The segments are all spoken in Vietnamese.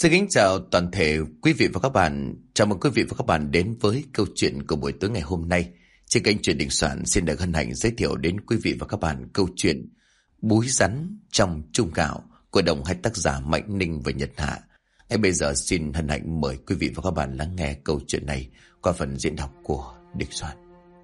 Xin kính chào toàn thể quý vị và các bạn. Chào mừng quý vị và các bạn đến với câu chuyện của buổi tối ngày hôm nay. Trên kênh Chuyện Đình Soạn xin được hân hạnh giới thiệu đến quý vị và các bạn câu chuyện Búi rắn trong chung gạo của đồng hai tác giả Mạnh Ninh và Nhật Hạ. Ngay bây giờ xin hân hạnh mời quý vị và các bạn lắng nghe câu chuyện này qua phần diễn đọc của Đình Soạn.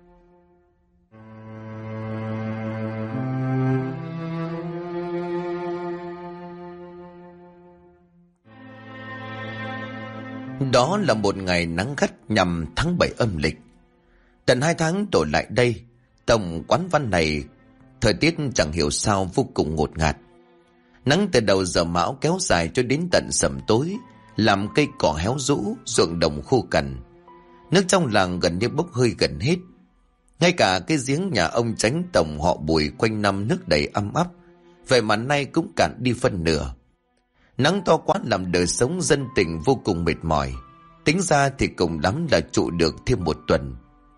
Đó là một ngày nắng gắt nhằm tháng 7 âm lịch. Tận 2 tháng đổ lại đây, tổng quán văn này thời tiết chẳng hiểu sao vô cùng ngột ngạt. Nắng từ đầu giờ mão kéo dài cho đến tận sẩm tối, làm cây cỏ héo rũ, ruộng đồng khô cằn. Nước trong làng gần như bốc hơi gần hết. Ngay cả cái giếng nhà ông Chánh tổng họ Bùi quanh năm nước đầy ăm ắp, vậy mà nay cũng cạn đi phân nửa. Nắng to quá làm đời sống dân tình vô cùng mệt mỏi. Tính ra thì cùng lắm là trụ được thêm 1 tuần.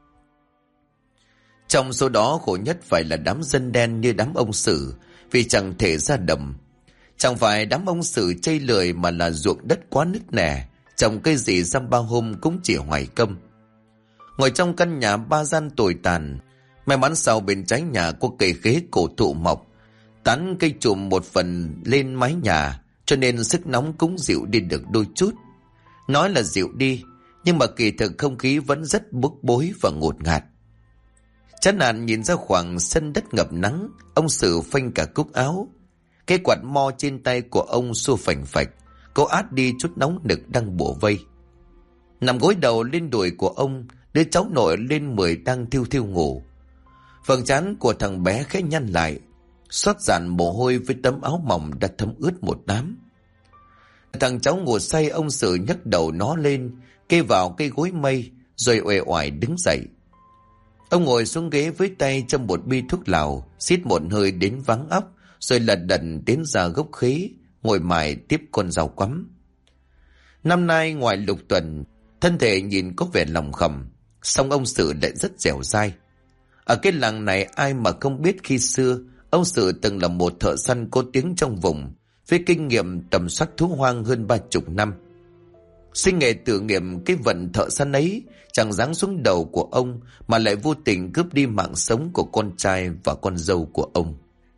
Trong số đó khổ nhất phải là đám dân đen như đám ông Sử, vì chẳng thể ra đồng. Chẳng phải đám ông Sử chây lười mà là ruộng đất quá nứt nẻ, trồng cây gì dăm 3 hôm cũng chỉ hoài công. Ngồi trong căn nhà 3 gian tồi tàn, may mắn sau bên trái nhà có cây khế cổ thụ mọc, tán cây chùm một phần lên mái nhà, cho nên sức nóng cũng dịu đi được đôi chút. Nói là dịu đi, nhưng mà kỳ thực không khí vẫn rất bức bối và ngột ngạt. Chán nản nhìn ra khoảng sân đất ngập nắng, ông Sử phanh cả cúc áo. Cái quạt mo trên tay của ông xua phành phạch, cố át đi chút nóng nực đang bủa vây. Nằm gối đầu lên đùi của ông, đứa cháu nội lên 10 đang thiêu thiêu ngủ. Phần trán của thằng bé khẽ nhăn lại, xót dàn mồ hôi với tấm áo mỏng đã thấm ướt một đám. Thằng cháu ngủ say, ông Sử nhấc đầu nó lên, kê vào cây gối mây, rồi uể oải đứng dậy. Ông ngồi xuống ghế với tay trong một bi thuốc lào, xít một hơi đến váng óc, rồi lật đật đến ra gốc khế, ngồi mài tiếp con rau quắm. Năm nay ngoài Lục Tuần, thân thể nhìn có vẻ lòng khầm, song ông Sử lại rất dẻo dai. Ở cái làng này ai mà không biết khi xưa ông Sử từng là một thợ săn có tiếng trong vùng, với kinh nghiệm tầm soát thú hoang hơn 30 năm. Sinh nghề tự nghiệm cái vận thợ săn ấy chẳng giáng xuống đầu của ông, mà lại vô tình cướp đi mạng sống của con trai và con dâu của ông.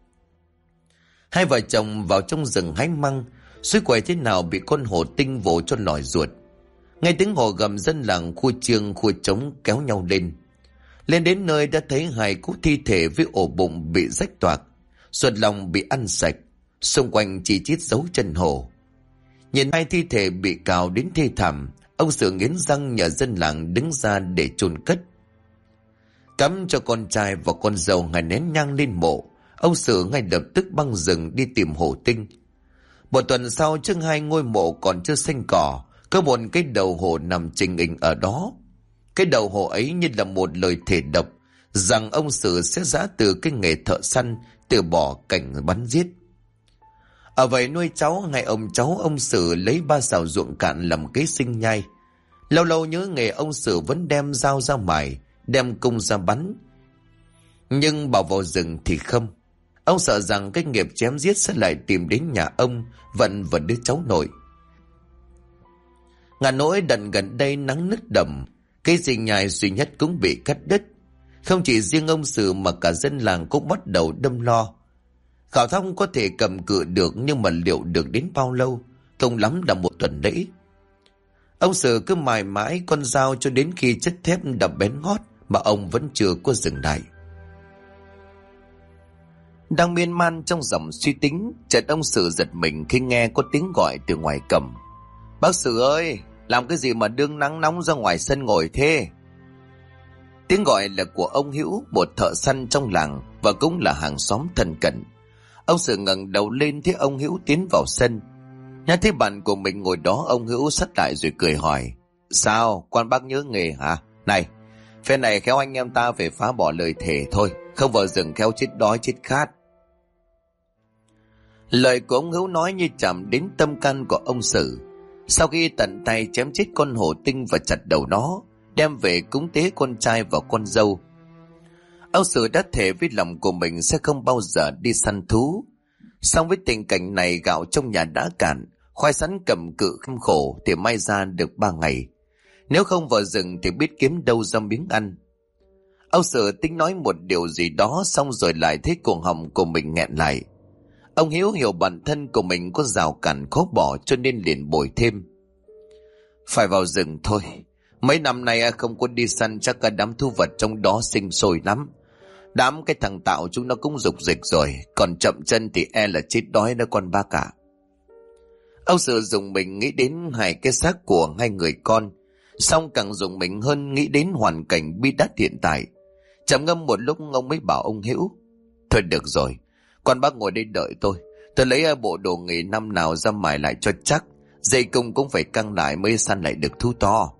Hai vợ chồng vào trong rừng hái măng, suối quậy thế nào bị con hổ tinh vồ cho lòi ruột. Nghe tiếng hổ gầm, dân làng khua chiêng khua trống kéo nhau lên. Lên đến nơi đã thấy 2 cỗ thi thể với ổ bụng bị rách toạc, ruột lòng bị ăn sạch, xung quanh chỉ chít dấu chân hổ. Nhìn 2 thi thể bị cào đến thê thảm, ông Sử nghiến răng nhờ dân làng đứng ra để chôn cất. Cắm cho con trai và con dâu ngày nén nhang lên mộ, ông Sử ngay lập tức băng rừng đi tìm hổ tinh. 1 tuần sau, trước 2 ngôi mộ còn chưa xanh cỏ, có một cái đầu hổ nằm trình hình ở đó. Cái đầu hổ ấy như là một lời thề độc rằng ông Sử sẽ giã từ cái nghề thợ săn, từ bỏ cảnh bắn giết. Ở vậy nuôi cháu, ngày ông cháu ông Sử lấy 3 sào ruộng cạn làm kế sinh nhai. Lâu lâu nhớ nghề, ông Sử vẫn đem dao ra mài, đem cung ra bắn. Nhưng bảo vào rừng thì không. Ông sợ rằng cái nghiệp chém giết sẽ lại tìm đến nhà ông, Vận và đứa cháu nội. Ngả nỗi đần gần đây nắng nứt đầm, cây sinh nhai duy nhất cũng bị cắt đứt. Không chỉ riêng ông Sử mà cả dân làng cũng bắt đầu đâm lo. Khảo Thông có thể cầm cự được, nhưng mà liệu được đến bao lâu? Không lắm là 1 tuần lễ. Ông Sử cứ mài mãi con dao cho đến khi chất thép đập bén ngót mà ông vẫn chưa có dừng lại. Đang miên man trong dòng suy tính, chợt ông Sử giật mình khi nghe có tiếng gọi từ ngoài cổng. Bác Sử ơi, làm cái gì mà đương nắng nóng ra ngoài sân ngồi thế? Tiếng gọi là của ông Hữu, một thợ săn trong làng và cũng là hàng xóm thân cận. Ông Sử ngẩng đầu lên thấy ông Hữu tiến vào sân. Nhớ thấy bạn của mình ngồi đó, ông Hữu sắt lại rồi cười hỏi: Sao, quan bác nhớ nghề hả? Này, phe này khéo anh em ta phải phá bỏ lời thề thôi, không vào rừng khéo chết đói chết khát. Lời của ông Hữu nói như chạm đến tâm can của ông Sử. Sau khi tận tay chém chết con hổ tinh và chặt đầu nó, đem về cúng tế con trai và con dâu, ông Sử đã thề với lòng của mình sẽ không bao giờ đi săn thú. Song với tình cảnh này, gạo trong nhà đã cạn, Khoai sắn cầm cự kham khổ thì may ra được 3 ngày. Nếu không vào rừng thì biết kiếm đâu ra miếng ăn. Ông Sự tính nói một điều gì đó xong rồi lại thấy cuồng họng của mình nghẹn lại. Ông Hiếu hiểu bản thân của mình có rào cản khó bỏ cho nên liền bồi thêm. Phải vào rừng thôi. Mấy năm nay không có đi săn chắc cả đám thú vật trong đó sinh sôi lắm. Đám cái thằng Tạo chúng nó cũng rục rịch rồi. Còn chậm chân thì là chết đói đó con ba cả. Ông Sự dùng mình nghĩ đến hai cái xác của hai người con. Xong càng dùng mình hơn nghĩ đến hoàn cảnh bi đát hiện tại. Trầm ngâm một lúc ông mới bảo ông Hiếu. Thôi được rồi, con bác ngồi đây đợi tôi. Tôi lấy bộ đồ nghỉ năm nào ra mài lại cho chắc. Dây cung cũng phải căng lại mới săn lại được thú to.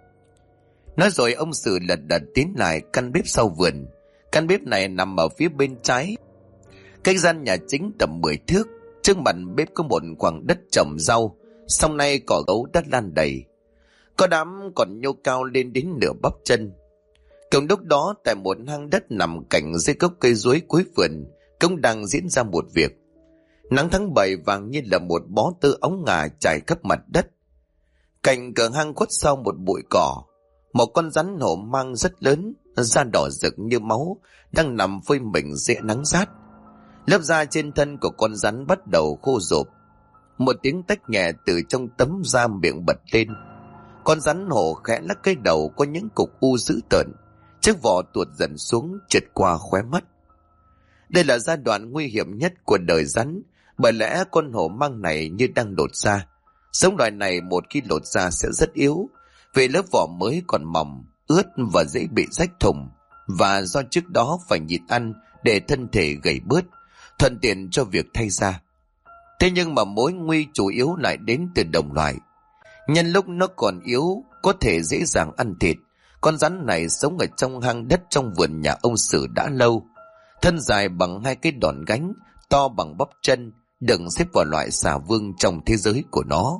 Nói rồi ông Sự lật đật tiến lại căn bếp sau vườn. Căn bếp này nằm ở phía bên trái cách gian nhà chính tầm 10 thước. Trước mặt bếp có một khoảng đất trồng rau. Sau nay cỏ gấu đất lan đầy. Có đám còn nhô cao lên đến nửa bắp chân. Cùng lúc đó tại một hang đất nằm cạnh dưới gốc cây chuối cuối vườn cũng đang diễn ra một việc. Nắng tháng 7 vàng như là một bó tơ óng ngà trải khắp mặt đất. Cạnh cửa hang khuất sau một bụi cỏ, một con rắn hổ mang rất lớn, da đỏ rực như máu, đang nằm phơi mình dưới nắng rát. Lớp da trên thân của con rắn bắt đầu khô rộp. Một tiếng tách nhẹ từ trong tấm da miệng bật lên. Con rắn hổ khẽ lắc cái đầu có những cục u dữ tợn, chiếc vỏ tuột dần xuống trượt qua khóe mắt. Đây là giai đoạn nguy hiểm nhất của đời rắn, bởi lẽ con hổ mang này như đang lột da. Giống loài này một khi lột da sẽ rất yếu, vì lớp vỏ mới còn mỏng, ướt và dễ bị rách thùng, và do trước đó phải nhịn ăn để thân thể gầy bớt, thuận tiện cho việc thay da. Thế nhưng mà mối nguy chủ yếu lại đến từ đồng loại. Nhân lúc nó còn yếu, có thể dễ dàng ăn thịt, con rắn này sống ở trong hang đất trong vườn nhà ông Sử đã lâu. Thân dài bằng hai cái đòn gánh, to bằng bắp chân, đừng xếp vào loại xà vương trong thế giới của nó.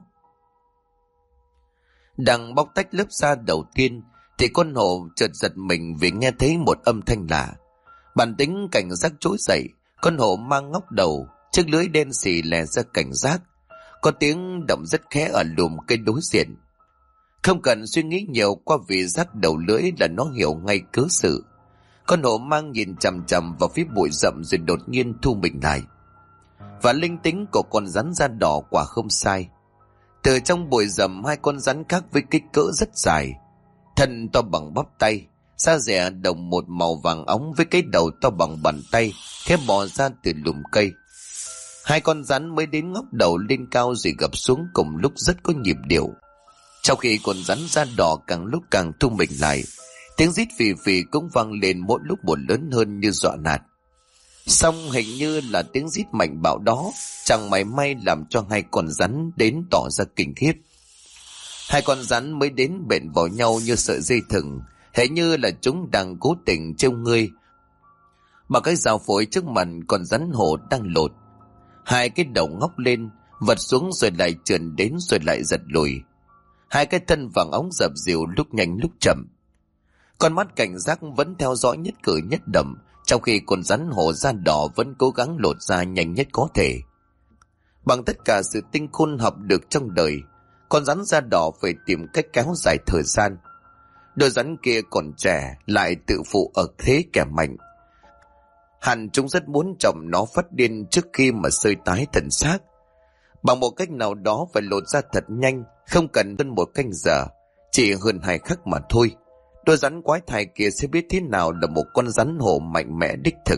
Đang bóc tách lớp da đầu tiên, thì con hổ chợt giật mình vì nghe thấy một âm thanh lạ. Bản tính cảnh giác trỗi dậy, con hổ mang ngóc đầu, chiếc lưỡi đen xì lè ra cảnh giác. Có tiếng động rất khẽ ở lùm cây đối diện. Không cần suy nghĩ nhiều, qua vị giác đầu lưỡi là nó hiểu ngay cớ sự. Con hổ mang nhìn chằm chằm vào phía bụi rậm rồi đột nhiên thu mình lại. Và linh tính của con rắn da đỏ quả không sai. Từ trong bụi rậm hai con rắn khác với kích cỡ rất dài, thân to bằng bắp tay, da rẻ đồng một màu vàng óng với cái đầu to bằng bàn tay, khẽ bò ra từ lùm cây. Hai con rắn mới đến ngóc đầu lên cao rồi gập xuống cùng lúc rất có nhịp điệu. Trong khi con rắn da đỏ càng lúc càng thu mình lại, tiếng rít phì phì cũng vang lên mỗi lúc một lớn hơn như dọa nạt. Song hình như là tiếng rít mạnh bạo đó chẳng mảy may làm cho hai con rắn đến tỏ ra kinh khiếp. Hai con rắn mới đến bện vào nhau như sợi dây thừng, hễ như là chúng đang cố tình trêu ngươi. Bằng cái rào phổi trước mặt con rắn hổ đang lột, hai cái đầu ngóc lên, vật xuống rồi lại trườn đến rồi lại giật lùi. Hai cái thân vàng óng dập dìu lúc nhanh lúc chậm. Con mắt cảnh giác vẫn theo dõi nhất cử nhất động, trong khi con rắn hổ da đỏ vẫn cố gắng lột da nhanh nhất có thể. Bằng tất cả sự tinh khôn học được trong đời, con rắn da đỏ phải tìm cách kéo dài thời gian. Đôi rắn kia còn trẻ lại tự phụ ở thế kẻ mạnh. Hẳn chúng rất muốn chồng nó phát điên trước khi mà sơi tái thần xác. Bằng một cách nào đó phải lột ra thật nhanh, không cần hơn 1 canh giờ, chỉ hơn 2 khắc mà thôi. Đôi rắn quái thai kia sẽ biết thế nào là một con rắn hổ mạnh mẽ đích thực.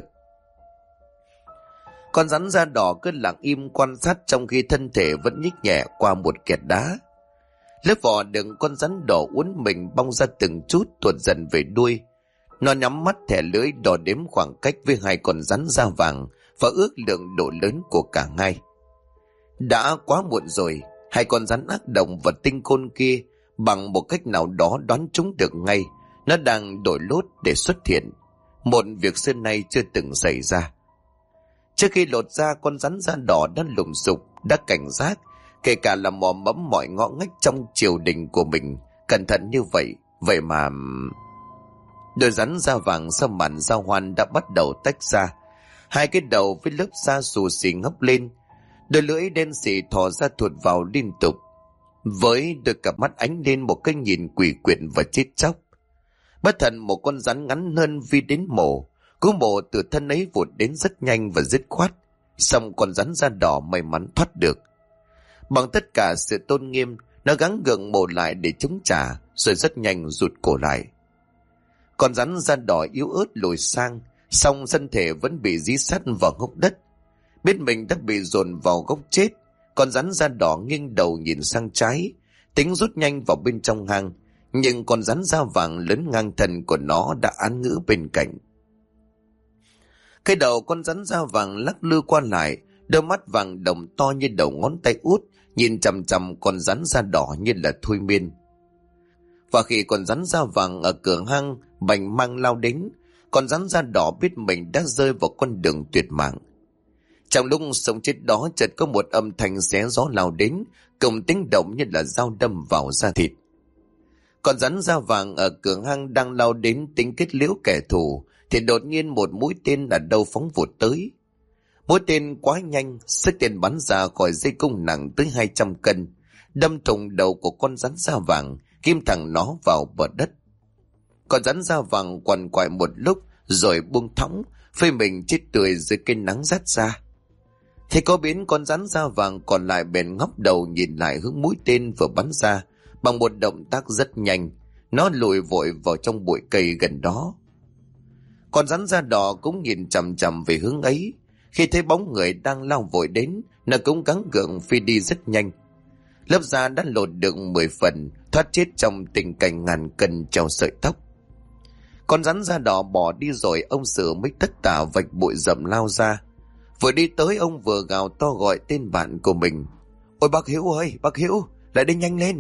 Con rắn da đỏ cứ lặng im quan sát trong khi thân thể vẫn nhích nhẹ qua một kẹt đá. Lớp vỏ đựng con rắn đỏ uốn mình bong ra từng chút tuột dần về đuôi. Nó nhắm mắt thẻ lưỡi đo đếm khoảng cách với hai con rắn da vàng và ước lượng độ lớn của cả hai. Đã quá muộn rồi, hai con rắn ác độc và tinh khôn kia bằng một cách nào đó đoán chúng được ngay nó đang đổi lốt để xuất hiện, một việc xưa nay chưa từng xảy ra. Trước khi lột ra, con rắn da đỏ đã lùng sục, đã cảnh giác, kể cả là mò mẫm mọi ngõ ngách trong triều đình của mình. Cẩn thận như vậy, vậy mà đôi rắn da vàng sau màn giao hoan đã bắt đầu tách ra. Hai cái đầu với lớp da xù xì ngóc lên. Đôi lưỡi đen sì thò ra thụt vào liên tục, với đôi cặp mắt ánh lên một cái nhìn quỷ quyệt và chết chóc. Bất thần một con rắn ngắn hơn Vi đến mổ, cú mổ từ thân ấy vụt đến rất nhanh và dứt khoát, xong con rắn da đỏ may mắn thoát được. Bằng tất cả sự tôn nghiêm, nó gắng gượng mổ lại để chống trả, rồi rất nhanh rụt cổ lại. Con rắn da đỏ yếu ớt lùi sang, song thân thể vẫn bị dí sát vào gốc đất. Biết mình đã bị dồn vào gốc chết, con rắn da đỏ nghiêng đầu nhìn sang trái, tính rút nhanh vào bên trong hang, nhưng con rắn da vàng lớn ngang thân của nó đã án ngữ bên cạnh. Cái đầu con rắn da vàng lắc lư qua lại, đôi mắt vàng đồng to như đầu ngón tay út, nhìn chằm chằm con rắn da đỏ như là thôi miên. Và khi con rắn da vàng ở cửa hang bành mang lao đến, con rắn da đỏ biết mình đã rơi vào con đường tuyệt mạng. Trong lúc sống chết đó, chợt có một âm thanh xé gió lao đến, cùng tiếng động như là dao đâm vào da thịt. Con rắn da vàng ở cửa hang đang lao đến tính kết liễu kẻ thù, thì đột nhiên một mũi tên ở đâu phóng vụt tới. Mũi tên quá nhanh, sức tên bắn ra khỏi dây cung nặng tới 200 cân, đâm thủng đầu của con rắn da vàng, kim thẳng nó vào bờ đất. Con rắn da vàng quằn quại một lúc rồi buông thõng, phơi mình chết tươi dưới cây nắng rát ra. Thế có biến con rắn da vàng còn lại bèn ngóc đầu nhìn lại hướng mũi tên vừa bắn ra. Bằng một động tác rất nhanh, nó lùi vội vào trong bụi cây gần đó. Con rắn da đỏ cũng nhìn chằm chằm về hướng ấy. Khi thấy bóng người đang lao vội đến, nó cũng gắng gượng phi đi rất nhanh. Lớp da đã lột được 10 phần, thoát chết trong tình cảnh ngàn cân treo sợi tóc. Con rắn da đỏ bỏ đi rồi, ông Sử mới tất tả vạch bụi rậm lao ra. Vừa đi tới, ông vừa gào to gọi tên bạn của mình. Ôi bác Hiếu ơi, bác Hiếu, lại đây nhanh lên.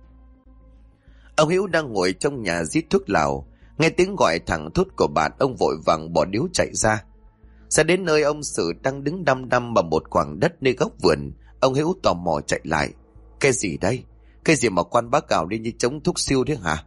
Ông Hiếu đang ngồi trong nhà rít thuốc lào, nghe tiếng gọi thẳng thốt của bạn, ông vội vàng bỏ điếu chạy ra. Ra đến nơi ông Sử đang đứng đăm đăm vào một khoảng đất nơi góc vườn, ông Hiếu tò mò chạy lại. Cái gì đây? Cái gì mà quan bác gào lên như chống thuốc siêu thế hả?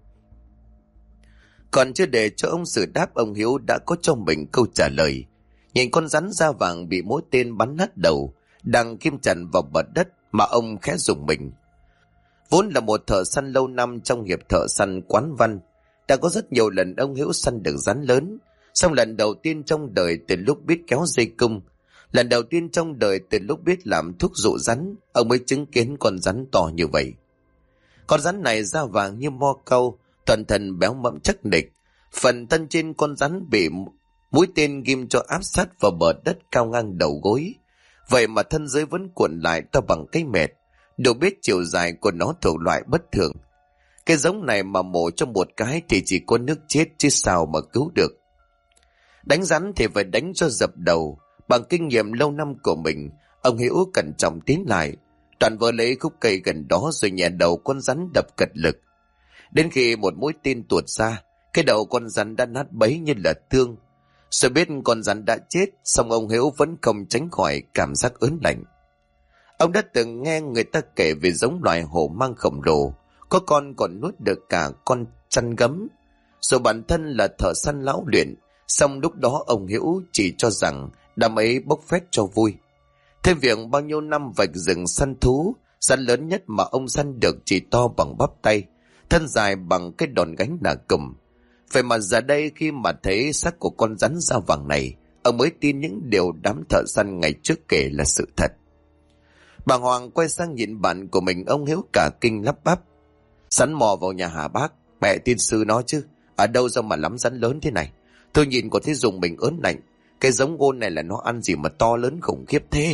Còn chưa để cho ông Sử đáp, ông Hiếu đã có cho mình câu trả lời. Nhìn con rắn da vàng bị mũi tên bắn nát đầu, đang kim chặn vào bờ đất mà ông khẽ rùng mình. Vốn là một thợ săn lâu năm trong hiệp thợ săn Quán Văn, đã có rất nhiều lần ông Hiếu săn được rắn lớn. Song lần đầu tiên trong đời từ lúc biết kéo dây cung, lần đầu tiên trong đời từ lúc biết làm thuốc dụ rắn, ông mới chứng kiến con rắn to như vậy. Con rắn này da vàng như mo cau, toàn thân béo mẫm chắc nịch. Phần thân trên con rắn bị mũi tên ghim cho áp sát vào bờ đất cao ngang đầu gối. Vậy mà thân dưới vẫn cuộn lại to bằng cây mệt. Đều biết chiều dài của nó thuộc loại bất thường. Cái giống này mà mổ cho một cái thì chỉ có nước chết chứ sao mà cứu được. Đánh rắn thì phải đánh cho dập đầu. Bằng kinh nghiệm lâu năm của mình, ông Hiếu cẩn trọng tiến lại, toàn vơ lấy khúc cây gần đó rồi nhẹ đầu con rắn đập cật lực. Đến khi một mũi tên tuột ra, cái đầu con rắn đã nát bấy như là tương. Rồi biết con rắn đã chết, song ông Hiếu vẫn không tránh khỏi cảm giác ớn lạnh. Ông đã từng nghe người ta kể về giống loài hổ mang khổng lồ, có con còn nuốt được cả con chăn gấm. Rồi bản thân là thợ săn lão luyện, song lúc đó ông Hiếu chỉ cho rằng đám ấy bốc phét cho vui. Thêm việc bao nhiêu năm vạch rừng săn thú, rắn lớn nhất mà ông săn được chỉ to bằng bắp tay, thân dài bằng cái đòn gánh đà cùm. Vậy mà giờ đây khi mà thấy xác của con rắn da vàng này, ông mới tin những điều đám thợ săn ngày trước kể là sự thật. Bà Hoàng quay sang nhìn bạn của mình, ông Hiếu cả kinh lắp bắp. Sắn mò vào nhà hả bác? Mẹ tiên sư nó chứ, ở đâu ra mà lắm rắn lớn thế này? Tôi nhìn có thấy dùng mình ớn lạnh. Cái giống ngôn này là nó ăn gì mà to lớn khủng khiếp thế?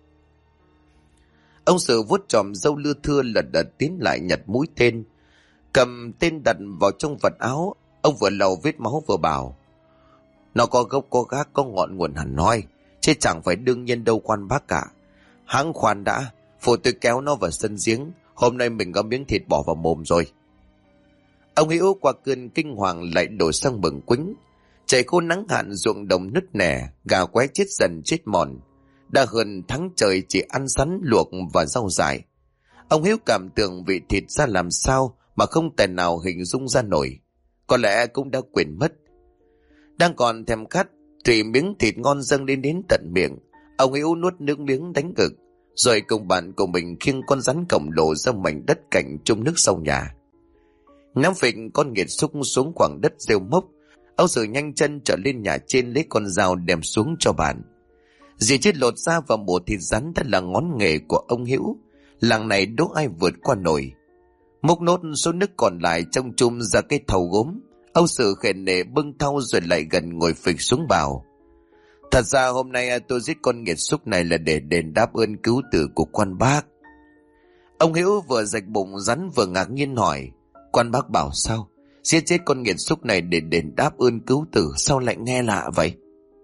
Ông Sử vuốt chòm râu lưa thưa lật đật tiến lại nhặt mũi tên, cầm tên đặt vào trong vật áo. Ông vừa lầu vết máu vừa bảo, nó có gốc có gác có ngọn nguồn hẳn hoi, chứ chẳng phải đương nhiên đâu quan bác cả. Hãng khoan đã, phụ tôi kéo nó vào sân giếng, hôm nay mình có miếng thịt bỏ vào mồm rồi. Ông Hiếu qua cơn kinh hoàng lại đổi sang bừng quính. Trời khô nắng hạn, ruộng đồng nứt nẻ, gà qué chết dần chết mòn. Đã hơn tháng trời chỉ ăn sắn luộc và rau dại. Ông Hiếu cảm tưởng vị thịt ra làm sao mà không thể nào hình dung ra nổi. Có lẽ cũng đã quên mất. Đang còn thèm khát thì miếng thịt ngon dâng lên đến tận miệng. Ông Hữu nuốt nước miếng đánh cực, rồi cùng bạn của mình khiêng con rắn khổng lồ ra mảnh đất cạnh chung nước sau nhà. Ném phịch con nghiệt xúc xuống khoảng đất rêu mốc, ông Sử nhanh chân trở lên nhà trên lấy con dao đem xuống cho bạn. Dì chết lột da và mổ thịt rắn đã là ngón nghề của ông Hữu, làng này đố ai vượt qua nổi. Múc nốt số nước còn lại trong chum ra cái thau gốm, ông Sử khề nệ bưng thau rồi lại gần ngồi phịch xuống bảo: Thật ra hôm nay tôi giết con nghiệt xúc này là để đền đáp ơn cứu tử của quan bác. Ông Hữu vừa rạch bụng rắn vừa ngạc nhiên hỏi: Quan bác bảo sao? Giết chết con nghiệt xúc này để đền đáp ơn cứu tử, sao lại nghe lạ vậy?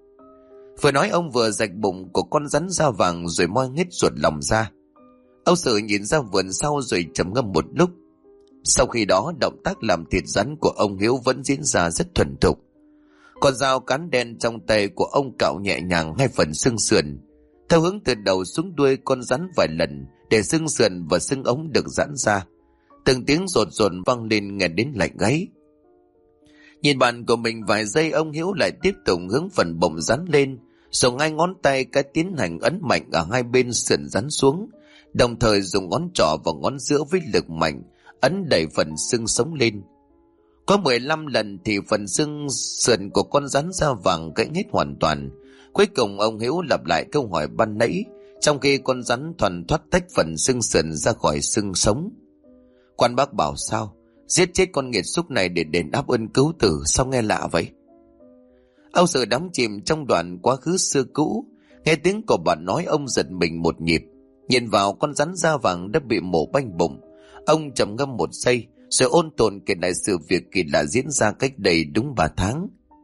Vừa nói ông vừa rạch bụng của con rắn da vàng rồi moi hết ruột lòng ra. Ông Sử nhìn ra vườn sau rồi trầm ngâm một lúc. Sau khi đó động tác làm thịt rắn của ông Hiếu vẫn diễn ra rất thuần thục. Con dao cán đen trong tay của ông cạo nhẹ nhàng hai phần xương sườn, theo hướng từ đầu xuống đuôi con rắn vài lần để xương sườn và xương ống được giãn ra. Từng tiếng rột rột vang lên nghe đến lạnh gáy. Nhìn bạn của mình vài giây, ông Hiếu lại tiếp tục hướng phần bụng rắn lên, rồi ngay ngón tay cái tiến hành ấn mạnh ở hai bên sườn rắn xuống, đồng thời dùng ngón trỏ và ngón giữa với lực mạnh ấn đẩy phần xương sống lên. Có 15 lần thì phần xương sườn của con rắn da vàng gãy hết hoàn toàn. Cuối cùng ông Hiếu lặp lại câu hỏi ban nãy, trong khi con rắn thoăn thoắt tách phần xương sườn ra khỏi xương sống. Quan bác bảo sao? Giết chết con nghiệt xúc này để đền đáp ơn cứu tử, sao nghe lạ vậy? Ông Sử đắm chìm trong đoạn quá khứ xưa cũ, nghe tiếng của bạn nói ông giật mình một nhịp. Nhìn vào con rắn da vàng đã bị mổ banh bụng, ông trầm ngâm một giây rồi ôn tồn kể lại sự việc kỳ lạ diễn ra cách đây đúng 3 tháng.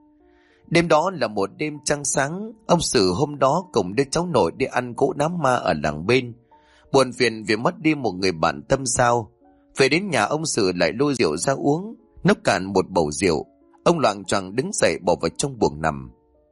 Đêm đó là một đêm trăng sáng, ông Sử hôm đó cùng đứa cháu nội đi ăn cỗ đám ma ở làng bên. Buồn phiền vì mất đi một người bạn tâm giao. Về đến nhà, ông Sử lại lôi rượu ra uống, nốc cạn một bầu rượu. Ông loạng choạng đứng dậy bỏ vào trong buồng nằm.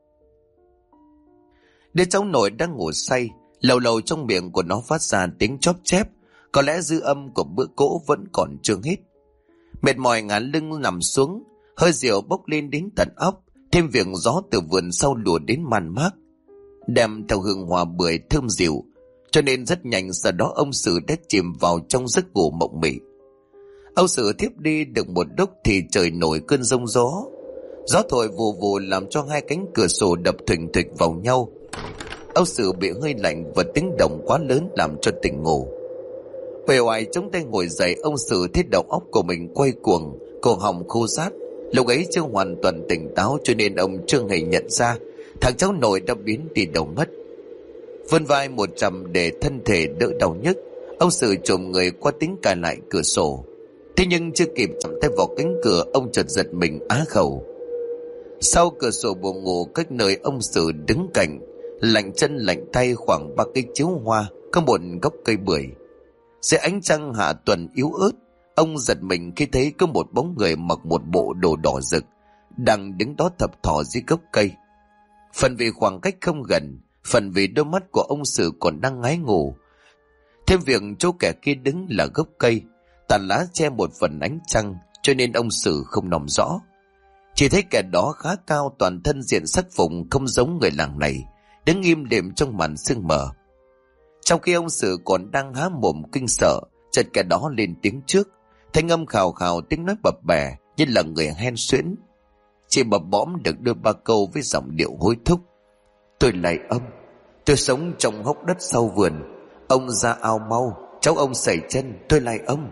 Đứa cháu nội đang ngủ say, lâu lâu trong miệng của nó phát ra tiếng chóp chép, có lẽ dư âm của bữa cỗ vẫn còn chưa hết. Mệt mỏi ngả lưng nằm xuống, hơi rượu bốc lên đến tận óc, thêm việc gió từ vườn sau lùa đến man mác, đem theo hương hoa bưởi thơm dịu, cho nên rất nhanh sau đó ông Sử đã chìm vào trong giấc ngủ mộng mị. Ông Sử thiếp đi được một lúc thì trời nổi cơn giông gió. Gió thổi vù vù làm cho hai cánh cửa sổ đập thình thịch vào nhau. Ông Sử bị hơi lạnh và tiếng động quá lớn làm cho tỉnh ngủ. Uể oải chống tay ngồi dậy, ông Sử thấy đầu óc của mình quay cuồng, cổ họng khô rát. Lúc ấy chưa hoàn toàn tỉnh táo cho nên ông chưa hề nhận ra thằng cháu nội đã biến đi đâu mất. Vươn vai một chầm để thân thể đỡ đau nhức, ông Sử chồm người qua tính cài lại cửa sổ. Thế nhưng chưa kịp chạm tay vào cánh cửa, ông chợt giật mình á khẩu. Sau cửa sổ buồng ngủ cách nơi ông Sử đứng cạnh, lạnh chân lạnh tay khoảng 3 cây chiếu hoa, có một gốc cây bưởi. Dưới ánh trăng hạ tuần yếu ớt, ông giật mình khi thấy có một bóng người mặc một bộ đồ đỏ rực đang đứng đó thập thò dưới gốc cây. Phần vì khoảng cách không gần, phần vì đôi mắt của ông Sử còn đang ngái ngủ, thêm việc chỗ kẻ kia đứng là gốc cây, tàn lá che một phần ánh trăng, cho nên ông Sử không nằm rõ. Chỉ thấy kẻ đó khá cao, toàn thân diện sắc phụng không giống người làng này, đứng im lìm trong màn sương mờ. Trong khi ông Sử còn đang há mồm kinh sợ, chợt kẻ đó lên tiếng trước, thanh âm khào khào, tiếng nói bập bẹ như là người hen suyễn. Chỉ bập bõm được đôi ba câu với giọng điệu hối thúc: Tôi lạy ông, tôi sống trong hốc đất sau vườn, ông ra ao mau, cháu ông sẩy chân, tôi lạy ông.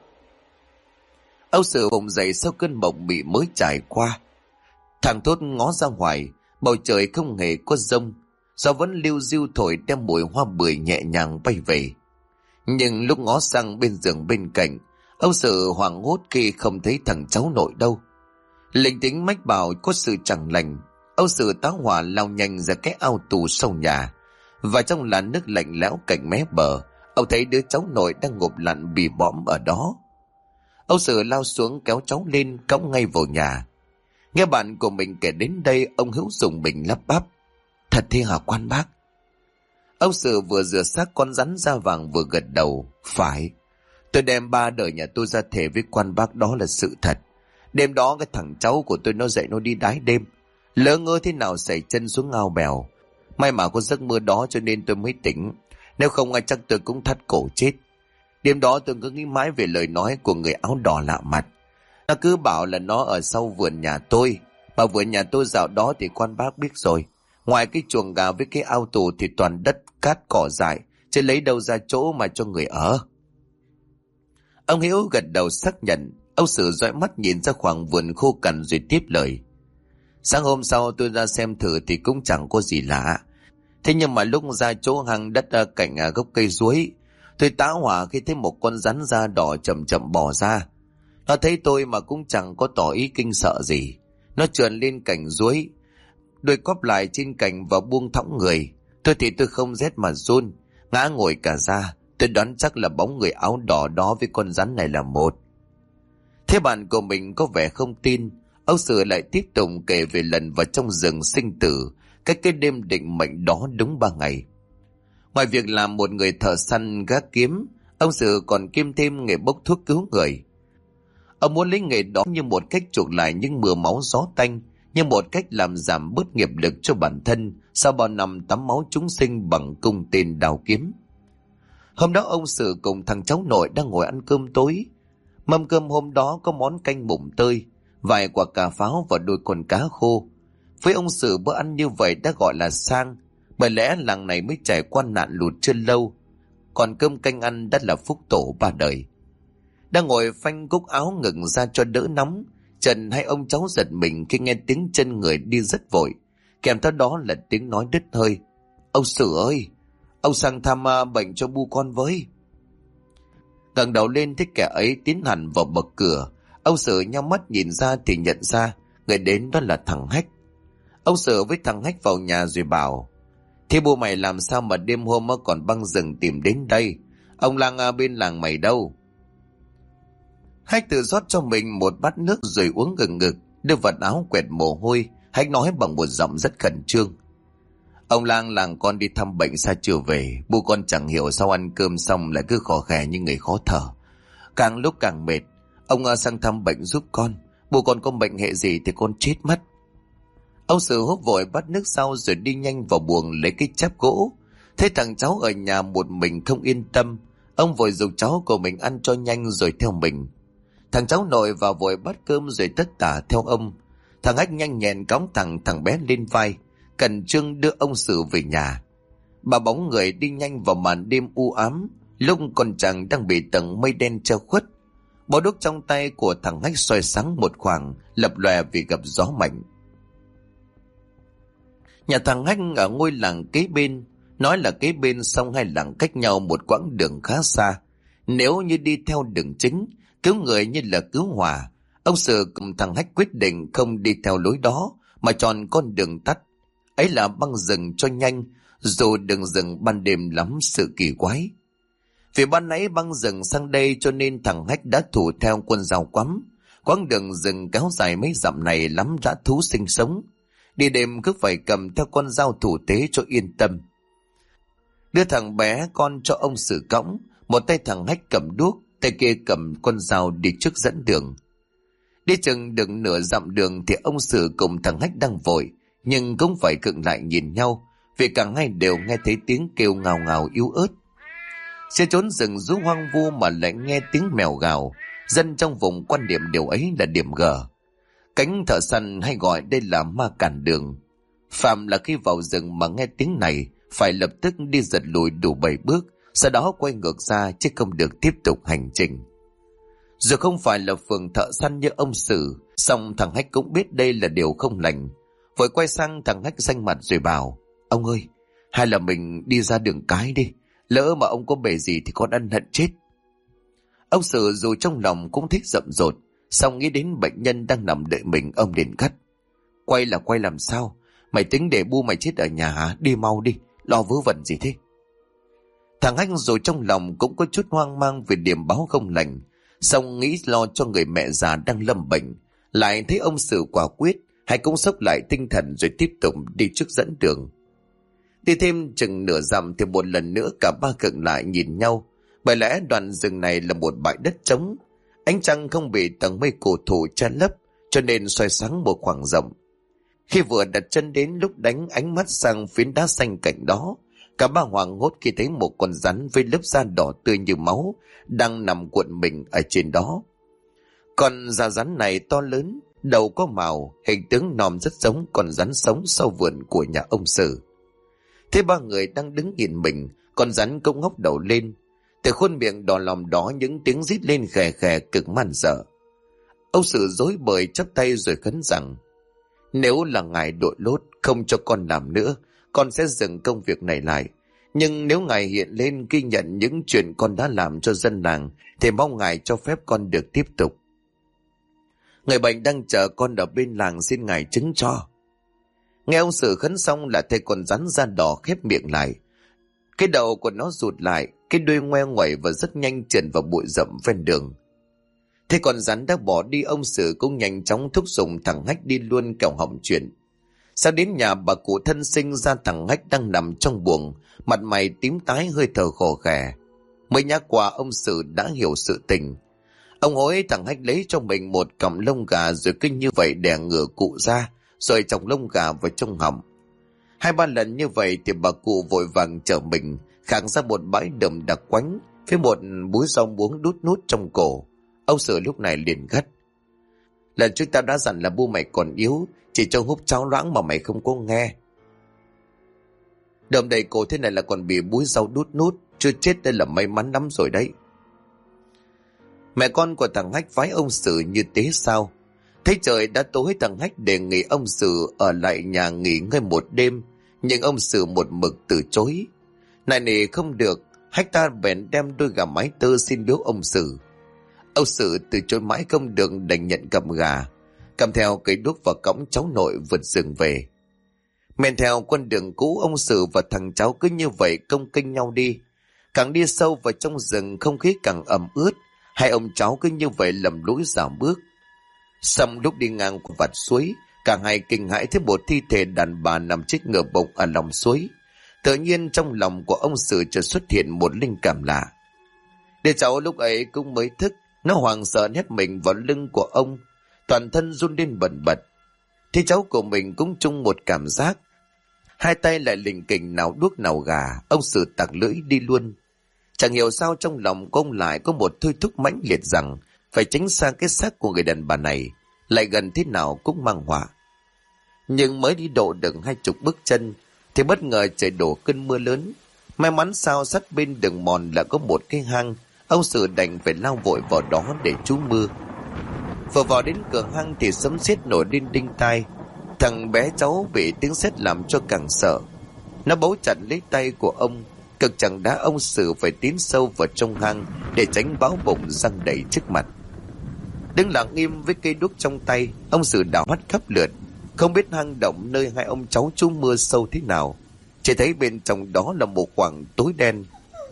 Ông Sử vùng dậy sau cơn mộng mị mới trải qua. Thằng thốt ngó ra ngoài, bầu trời không hề có giông, gió vẫn liu riu thổi đem mùi hoa bưởi nhẹ nhàng bay về. Nhưng lúc ngó sang bên giường bên cạnh, ông Sử hoảng hốt khi không thấy thằng cháu nội đâu. Linh tính mách bảo có sự chẳng lành, ông Sử tá hỏa lao nhanh ra cái ao tù sau nhà, và trong làn nước lạnh lẽo cạnh mé bờ, ông thấy đứa cháu nội đang ngộp lặn bì bõm ở đó. Ông Sử lao xuống kéo cháu lên, cõng ngay vào nhà. Nghe bạn của mình kể đến đây, ông Hữu dùng mình lắp bắp: Thật thế hả quan bác? Ông Sử vừa rửa xác con rắn da vàng vừa gật đầu: Phải, tôi đem 3 đời nhà tôi ra thề với quan bác, đó là sự thật. Đêm đó cái thằng cháu của tôi nó dậy nó đi đái đêm, lỡ ngơ thế nào xảy chân xuống ao bèo. May mà có giấc mơ đó cho nên tôi mới tỉnh. Nếu không chắc tôi cũng thắt cổ chết. Đêm đó tôi cứ nghĩ mãi về lời nói của người áo đỏ lạ mặt. Nó cứ bảo là nó ở sau vườn nhà tôi. Mà vườn nhà tôi dạo đó thì quan bác biết rồi. Ngoài cái chuồng gà với cái ao tù thì toàn đất cát cỏ dại, chứ lấy đâu ra chỗ mà cho người ở. Ông Hiếu gật đầu xác nhận. Ông Sử dõi mắt nhìn ra khoảng vườn khô cằn rồi tiếp lời. Sáng hôm sau tôi ra xem thử thì cũng chẳng có gì lạ. Thế nhưng mà lúc ra chỗ hang đất cạnh gốc cây chuối, tôi tá hỏa khi thấy một con rắn da đỏ chậm chậm bò ra. Nó thấy tôi mà cũng chẳng có tỏ ý kinh sợ gì. Nó trườn lên cành chuối, đuôi cóp lại trên cành và buông thõng người. Tôi thì tôi không rét mà run, ngã ngồi cả ra. Tôi đoán chắc là bóng người áo đỏ đó với con rắn này là một. Thế bạn của mình có vẻ không tin. Ông Sử lại tiếp tục kể về lần vào trong rừng sinh tử, cách cái đêm định mệnh đó đúng 3 ngày. Ngoài việc làm một người thợ săn gác kiếm, ông Sử còn kiêm thêm nghề bốc thuốc cứu người. Ông muốn lấy nghề đó như một cách chuộc lại những mưa máu gió tanh, như một cách làm giảm bớt nghiệp lực cho bản thân sau bao năm tắm máu chúng sinh bằng cung tên đào kiếm. Hôm đó ông Sử cùng thằng cháu nội đang ngồi ăn cơm tối. Mâm cơm hôm đó có món canh mùng tơi, vài quả cà pháo và đôi con cá khô. Với ông Sử bữa ăn như vậy đã gọi là sang, bởi lẽ làng này mới trải qua nạn lụt chưa lâu, còn cơm canh ăn đã là phúc tổ 3 đời. Đang ngồi phanh cúc áo ngừng ra cho đỡ nóng, Trần hai ông cháu giật mình khi nghe tiếng chân người đi rất vội, kèm theo đó là tiếng nói đứt hơi. Ông Sử ơi, ông sang thăm bệnh cho bu con với. Ngẩng đầu lên thấy kẻ ấy tiến hẳn vào bậc cửa. Ông Sử nhắm mắt nhìn ra thì nhận ra người đến đó là thằng Hách. Ông Sử với thằng Hách vào nhà rồi bảo: Thế bố mày làm sao mà đêm hôm còn băng rừng tìm đến đây? Ông lang bên làng mày đâu? Hách tự rót cho mình một bát nước rồi uống ngừng ngực, đưa vật áo quẹt mồ hôi. Hách nói bằng một giọng rất khẩn trương: Ông lang làng con đi thăm bệnh xa chưa về. Bu con chẳng hiểu sao ăn cơm xong lại cứ khò khè như người khó thở, càng lúc càng mệt. Ông sang thăm bệnh giúp con. Bu con có bệnh hệ gì thì con chết mất. Ông Sử húp vội bát nước sau rồi đi nhanh vào buồng lấy cái cháp gỗ. Thấy thằng cháu ở nhà một mình không yên tâm, ông vội giục cháu của mình ăn cho nhanh rồi theo mình. Thằng cháu nội vào vội bắt cơm rồi tất tả theo ông. Thằng Hách nhanh nhẹn cõng thằng bé lên vai, khẩn trương đưa ông Sử về nhà. Bà bóng người đi nhanh vào màn đêm u ám, lúc con chàng đang bị tầng mây đen che khuất. Bó đuốc trong tay của thằng Hách soi sáng một khoảng, lập lòe vì gặp gió mạnh. Nhà thằng Hách ở ngôi làng kế bên, nói là kế bên song hai làng cách nhau một quãng đường khá xa. Nếu như đi theo đường chính, cứu người như là cứu hỏa, ông Sử cùng thằng Hách quyết định không đi theo lối đó mà chọn con đường tắt. Ấy là băng rừng cho nhanh, dù đường rừng ban đêm lắm sự kỳ quái. Vì ban nãy băng rừng sang đây cho nên thằng Hách đã thủ theo con dao quắm. Quãng đường rừng kéo dài mấy dặm này lắm dã thú sinh sống. Đi đêm cứ phải cầm theo con dao thủ tế cho yên tâm. Đưa thằng bé con cho ông Sử cõng, một tay thằng Hách cầm đuốc, tay kia cầm con dao đi trước dẫn đường. Đi chừng được nửa dặm đường thì ông Sử cùng thằng Hách đang vội, nhưng cũng phải khựng lại nhìn nhau, vì cả hai đều nghe thấy tiếng kêu ngào ngào yếu ớt. Xe trốn rừng rú hoang vu mà lại nghe tiếng mèo gào, dân trong vùng quan điểm điều ấy là điểm G. Cánh thợ săn hay gọi đây là ma cản đường. Phạm là khi vào rừng mà nghe tiếng này phải lập tức đi giật lùi đủ 7 bước, sau đó quay ngược ra chứ không được tiếp tục hành trình. Dù không phải là phường thợ săn như ông Sử, song thằng Hách cũng biết đây là điều không lành. Vội quay sang thằng Hách xanh mặt rồi bảo: Ông ơi, hay là mình đi ra đường cái đi, lỡ mà ông có bề gì thì con ân hận chết. Ông Sử dù trong lòng cũng thích rậm rột, song nghĩ đến bệnh nhân đang nằm đợi mình, ông liền cắt: Quay là quay làm sao? Mày tính để bu mày chết ở nhà hả? Đi mau đi, lo vớ vẩn gì thế? Thằng Hách dù trong lòng cũng có chút hoang mang về điểm báo không lành, song nghĩ lo cho người mẹ già đang lâm bệnh, lại thấy ông Sử quả quyết, hay cũng xốc lại tinh thần rồi tiếp tục đi trước dẫn đường. Đi thêm chừng nửa dặm thì một lần nữa cả ba khựng lại nhìn nhau, bởi lẽ đoạn rừng này là một bãi đất trống, ánh trăng không bị tầng mây cổ thụ che lấp, cho nên soi sáng một khoảng rộng. Khi vừa đặt chân đến lúc đánh ánh mắt sang phiến đá xanh cạnh đó, cả ba hoảng hốt khi thấy một con rắn với lớp da đỏ tươi như máu đang nằm cuộn mình ở trên đó. Con da rắn này to lớn, đầu có màu, hình tướng nòm rất giống con rắn sống sau vườn của nhà ông Sử. Thế ba người đang đứng nhìn mình, con rắn cũng ngóc đầu lên. Từ khuôn miệng đỏ lòm đó những tiếng rít lên khè khè cực man dợ. Ông Sử rối bời chắp tay rồi khấn rằng: nếu là ngài đội lốt không cho con làm nữa, con sẽ dừng công việc này lại. Nhưng nếu ngài hiện lên ghi nhận những chuyện con đã làm cho dân làng, thì mong ngài cho phép con được tiếp tục. Người bệnh đang chờ con ở bên làng, xin ngài chứng cho. Nghe ông Sử khấn xong là thấy con rắn da đỏ khép miệng lại. Cái đầu của nó rụt lại, cái đuôi ngoe ngoẩy và rất nhanh trườn vào bụi rậm ven đường. Thế con rắn đã bỏ đi, ông Sử cũng nhanh chóng thúc giục thằng Hách đi luôn kẻo hỏng chuyện. Sang đến nhà bà cụ thân sinh ra, thằng Hách đang nằm trong buồng, mặt mày tím tái, hơi thở khò khè. Mới nhắc qua ông Sử đã hiểu sự tình. Ông hối thằng Hách lấy cho mình một cọng lông gà rồi cứ như vậy đè ngửa cụ ra, rồi chọc lông gà vào trong họng. 2-3 lần như vậy thì bà cụ vội vàng chở mình khạc ra một bãi đầm đặc quánh với một búi rau muống đút nút trong cổ. Ông Sử lúc này liền gắt: lần trước tao đã dặn là bu mày còn yếu, chỉ cho húp cháo loãng mà mày không có nghe. Đầm đầy cổ thế này là còn bị búi rau đút nút, chưa chết đây là may mắn lắm rồi đấy. Mẹ con của thằng Hách vái ông Sử như thế sao? Thấy trời đã tối, thằng Hách đề nghị ông Sử ở lại nhà nghỉ ngơi một đêm, nhưng ông Sử một mực từ chối. Này nỉ không được, Hách ta bèn đem đôi gà mái tơ xin biếu ông Sử. Ông Sử từ chối mãi không được, đành nhận cầm gà, cầm theo cây đuốc và cõng cháu nội vượt rừng về. Men theo con đường cũ, ông Sử và thằng cháu cứ như vậy công kênh nhau đi. Càng đi sâu vào trong rừng, không khí càng ẩm ướt. Hai ông cháu cứ như vậy lầm lũi dạo bước. Xong lúc đi ngang qua vạt suối, cả hai kinh hãi thấy một thi thể đàn bà nằm chết ngửa bụng ở lòng suối. Tự nhiên trong lòng của ông Sử chợt xuất hiện một linh cảm lạ. Đứa cháu lúc ấy cũng mới thức, nó hoảng sợ nép mình vào lưng của ông, toàn thân run lên bần bật. Thì cháu của mình cũng chung một cảm giác. Hai tay lại lình kình nào đuốc nào gà, ông Sử tặc lưỡi đi luôn. Chẳng hiểu sao trong lòng của ông lại có một thôi thúc mãnh liệt rằng phải tránh xa cái xác của người đàn bà này, lại gần thế nào cũng mang họa. Nhưng mới đi độ được 20 bước chân thì bất ngờ trời đổ cơn mưa lớn. May mắn sao sát bên đường mòn là có một cái hang, ông Sử đành phải lao vội vào đó để trú mưa. Vừa vào đến cửa hang thì sấm sét nổi lên đinh tai. Thằng bé cháu bị tiếng sét làm cho càng sợ. Nó bấu chặt lấy tay của ông, cực chẳng đá ông Sử phải tiến sâu vào trong hang để tránh bão bụng giăng đầy trước mặt. Đứng lặng im với cây đuốc trong tay, ông Sử đảo mắt khắp lượt, không biết hang động nơi hai ông cháu trú mưa sâu thế nào. Chỉ thấy bên trong đó là một khoảng tối đen.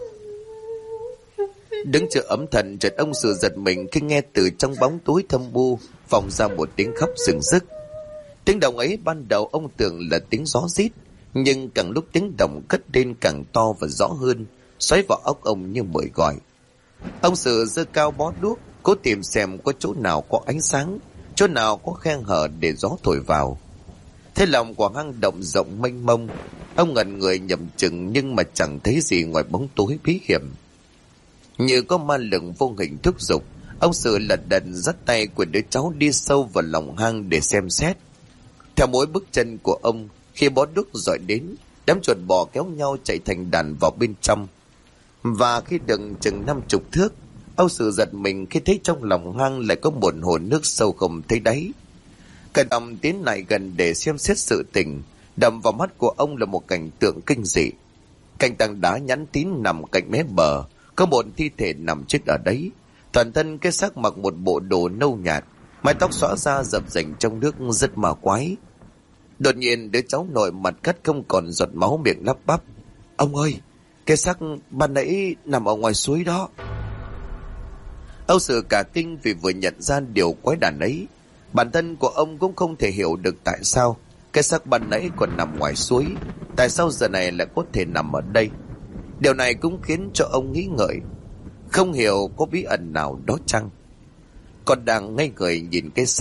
Đứng chờ ấm thần, chợt ông Sử giật mình khi nghe từ trong bóng tối thâm u vọng ra một tiếng khóc rừng rức. Tiếng động ấy ban đầu ông tưởng là tiếng gió rít, nhưng càng lúc tiếng động cất lên càng to và rõ hơn, xoáy vào óc ông như mời gọi. Ông Sử giơ cao bó đuốc, cố tìm xem có chỗ nào có ánh sáng, chỗ nào có khe hở để gió thổi vào. Thế lòng của hang động rộng mênh mông, ông ngẩn người nhầm chừng nhưng mà chẳng thấy gì ngoài bóng tối bí hiểm. Như có ma lực vô hình thúc giục, ông Sử lật đật dắt tay của đứa cháu đi sâu vào lòng hang để xem xét. Theo mỗi bước chân của ông, khi bó đuốc dọi đến, đám chuột bò kéo nhau chạy thành đàn vào bên trong. Và khi đừng chừng 50 thước, ông Sử giật mình khi thấy trong lòng hang lại có một hồ nước sâu không thấy đáy. Cả đầm tiến lại gần để xem xét sự tình, đầm vào mắt của ông là một cảnh tượng kinh dị. Cạnh tảng đá nhẵn tín nằm cạnh mé bờ, có một thi thể nằm chết ở đấy. Toàn thân cái xác mặc một bộ đồ nâu nhạt, mái tóc xõa ra dập dềnh trong nước rất ma quái. Đột nhiên đứa cháu nội mặt cắt không còn giọt máu, miệng lắp bắp: ông ơi, cái xác ban nãy nằm ở ngoài suối đó. Ông Sử cả kinh vì vừa nhận ra điều quái đản ấy. Bản thân của ông cũng không thể hiểu được tại sao cái xác ban nãy còn nằm ngoài suối, tại sao giờ này lại có thể nằm ở đây. Điều này cũng khiến cho ông nghĩ ngợi, không hiểu có bí ẩn nào đó chăng. Còn đang ngây người nhìn cái xác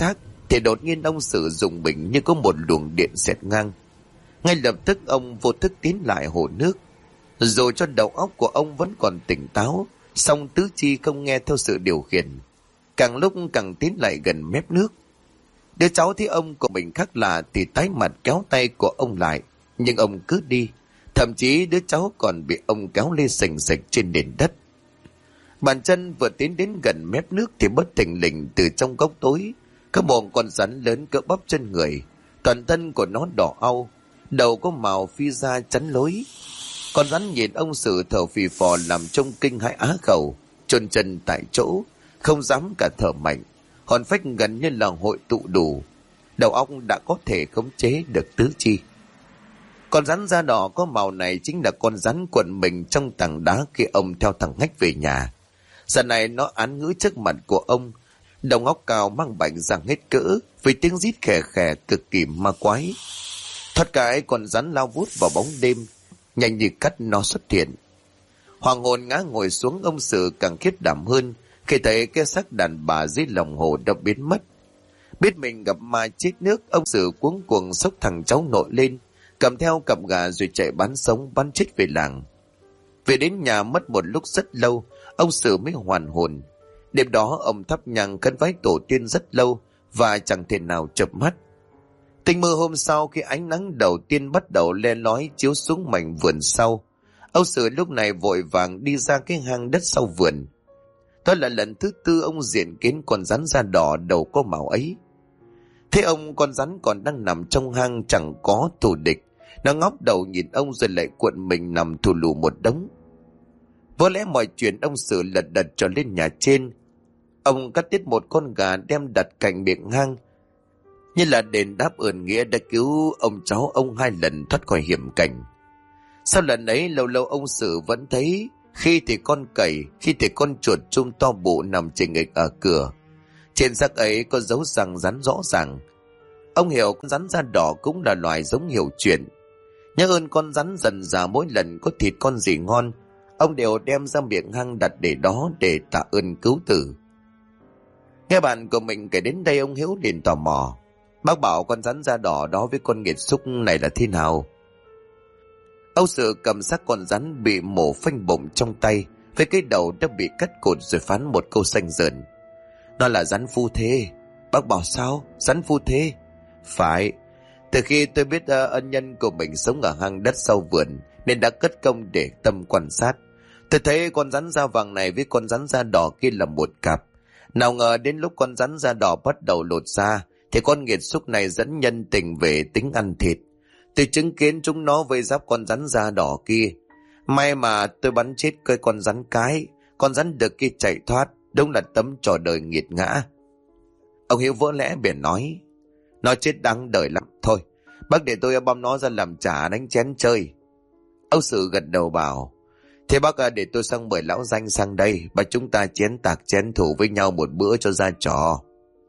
thì đột nhiên ông Sử dùng mình như có một luồng điện xẹt ngang. Ngay lập tức ông vô thức tiến lại hồ nước. Dù cho đầu óc của ông vẫn còn tỉnh táo, song tứ chi không nghe theo sự điều khiển, càng lúc càng tiến lại gần mép nước. Đứa cháu thấy ông của mình khác lạ thì tái mặt kéo tay của ông lại, nhưng ông cứ đi. Thậm chí đứa cháu còn bị ông kéo lê sành sạch trên nền đất. Bàn chân vừa tiến đến gần mép nước thì bất thình lình từ trong góc tối có một con rắn lớn cỡ bắp chân người. Toàn thân của nó đỏ au, đầu có màu phi ra chắn lối. Con rắn nhìn ông Sử thở phì phò làm trông kinh hãi á khẩu, chôn chân tại chỗ, không dám cả thở mạnh. Hồn phách gần như là hội tụ đủ, đầu óc đã có thể khống chế được tứ chi. Con rắn da đỏ có màu này chính là con rắn quần mình trong tảng đá khi ông theo thằng Ngách về nhà. Giờ này nó án ngữ trước mặt của ông, đầu óc cao mang bệnh răng hết cỡ, với tiếng rít khè khè cực kỳ ma quái. Thoát cái con rắn lao vút vào bóng đêm, nhanh như cắt nó xuất hiện. Hoàng hồn ngã ngồi xuống, ông Sử càng khiếp đảm hơn khi thấy cái xác đàn bà dưới lòng hồ đã biến mất. Biết mình gặp ma chết nước, ông Sử cuống cuồng xốc thằng cháu nội lên, cầm theo cặp gà rồi chạy bán sống bán chết về làng. Về đến nhà mất một lúc rất lâu, ông Sử mới hoàn hồn. Đêm đó ông thắp nhang khấn vái tổ tiên rất lâu và chẳng thể nào chợp mắt. Tình mơ hôm sau, khi ánh nắng đầu tiên bắt đầu le lói chiếu xuống mảnh vườn sau, ông Sử lúc này vội vàng đi ra cái hang đất sau vườn. Đó là lần thứ tư ông diện kiến con rắn da đỏ đầu có màu ấy. Thế ông con rắn còn đang nằm trong hang chẳng có thù địch, nó ngóc đầu nhìn ông rồi lại cuộn mình nằm thù lù một đống. Vô lẽ mọi chuyện ông Sử lật đật trở lên nhà trên. Ông cắt tiết một con gà đem đặt cạnh miệng hang, như là đền đáp ơn nghĩa đã cứu ông cháu ông 2 lần thoát khỏi hiểm cảnh. Sau lần ấy lâu lâu ông Sử vẫn thấy khi thì con cẩy, khi thì con chuột chung to bụ nằm chình nghịch ở cửa. Trên xác ấy có dấu răng rắn rõ ràng. Ông hiểu con rắn da đỏ cũng là loài giống hiểu chuyện. Nhớ ơn con rắn dần dà mỗi lần có thịt con gì ngon, ông đều đem ra miệng hang đặt để đó để tạ ơn cứu tử. Nghe bạn của mình kể đến đây, ông Hiếu liền tò mò. Bác bảo con rắn da đỏ đó với con nghiệt xúc này là thế nào? Ông Sử cầm xác con rắn bị mổ phanh bụng trong tay, với cái đầu đã bị cắt cụt rồi phán một câu xanh dờn. Nó là rắn phu thê. Bác bảo sao? Rắn phu thê? Phải. Từ khi tôi biết ân nhân của mình sống ở hang đất sau vườn nên đã cất công để tâm quan sát. Tôi thấy con rắn da vàng này với con rắn da đỏ kia là một cặp. Nào ngờ đến lúc con rắn da đỏ bắt đầu lột da thì con nghiệt xúc này dẫn nhân tình về tính ăn thịt. Tôi chứng kiến chúng nó vây giáp con rắn da đỏ kia. May mà tôi bắn chết cái con rắn cái, con rắn đực kia chạy thoát, đúng là tấm trò đời nghiệt ngã. Ông Hiếu vỡ lẽ bèn nói, nó chết đáng đời lắm. Thôi, bác để tôi băm nó ra làm chả đánh chén chơi. Ông Sử gật đầu bảo, thế bác để tôi sang mời lão danh sang đây, và chúng ta chén tạc chén thủ với nhau một bữa cho ra trò.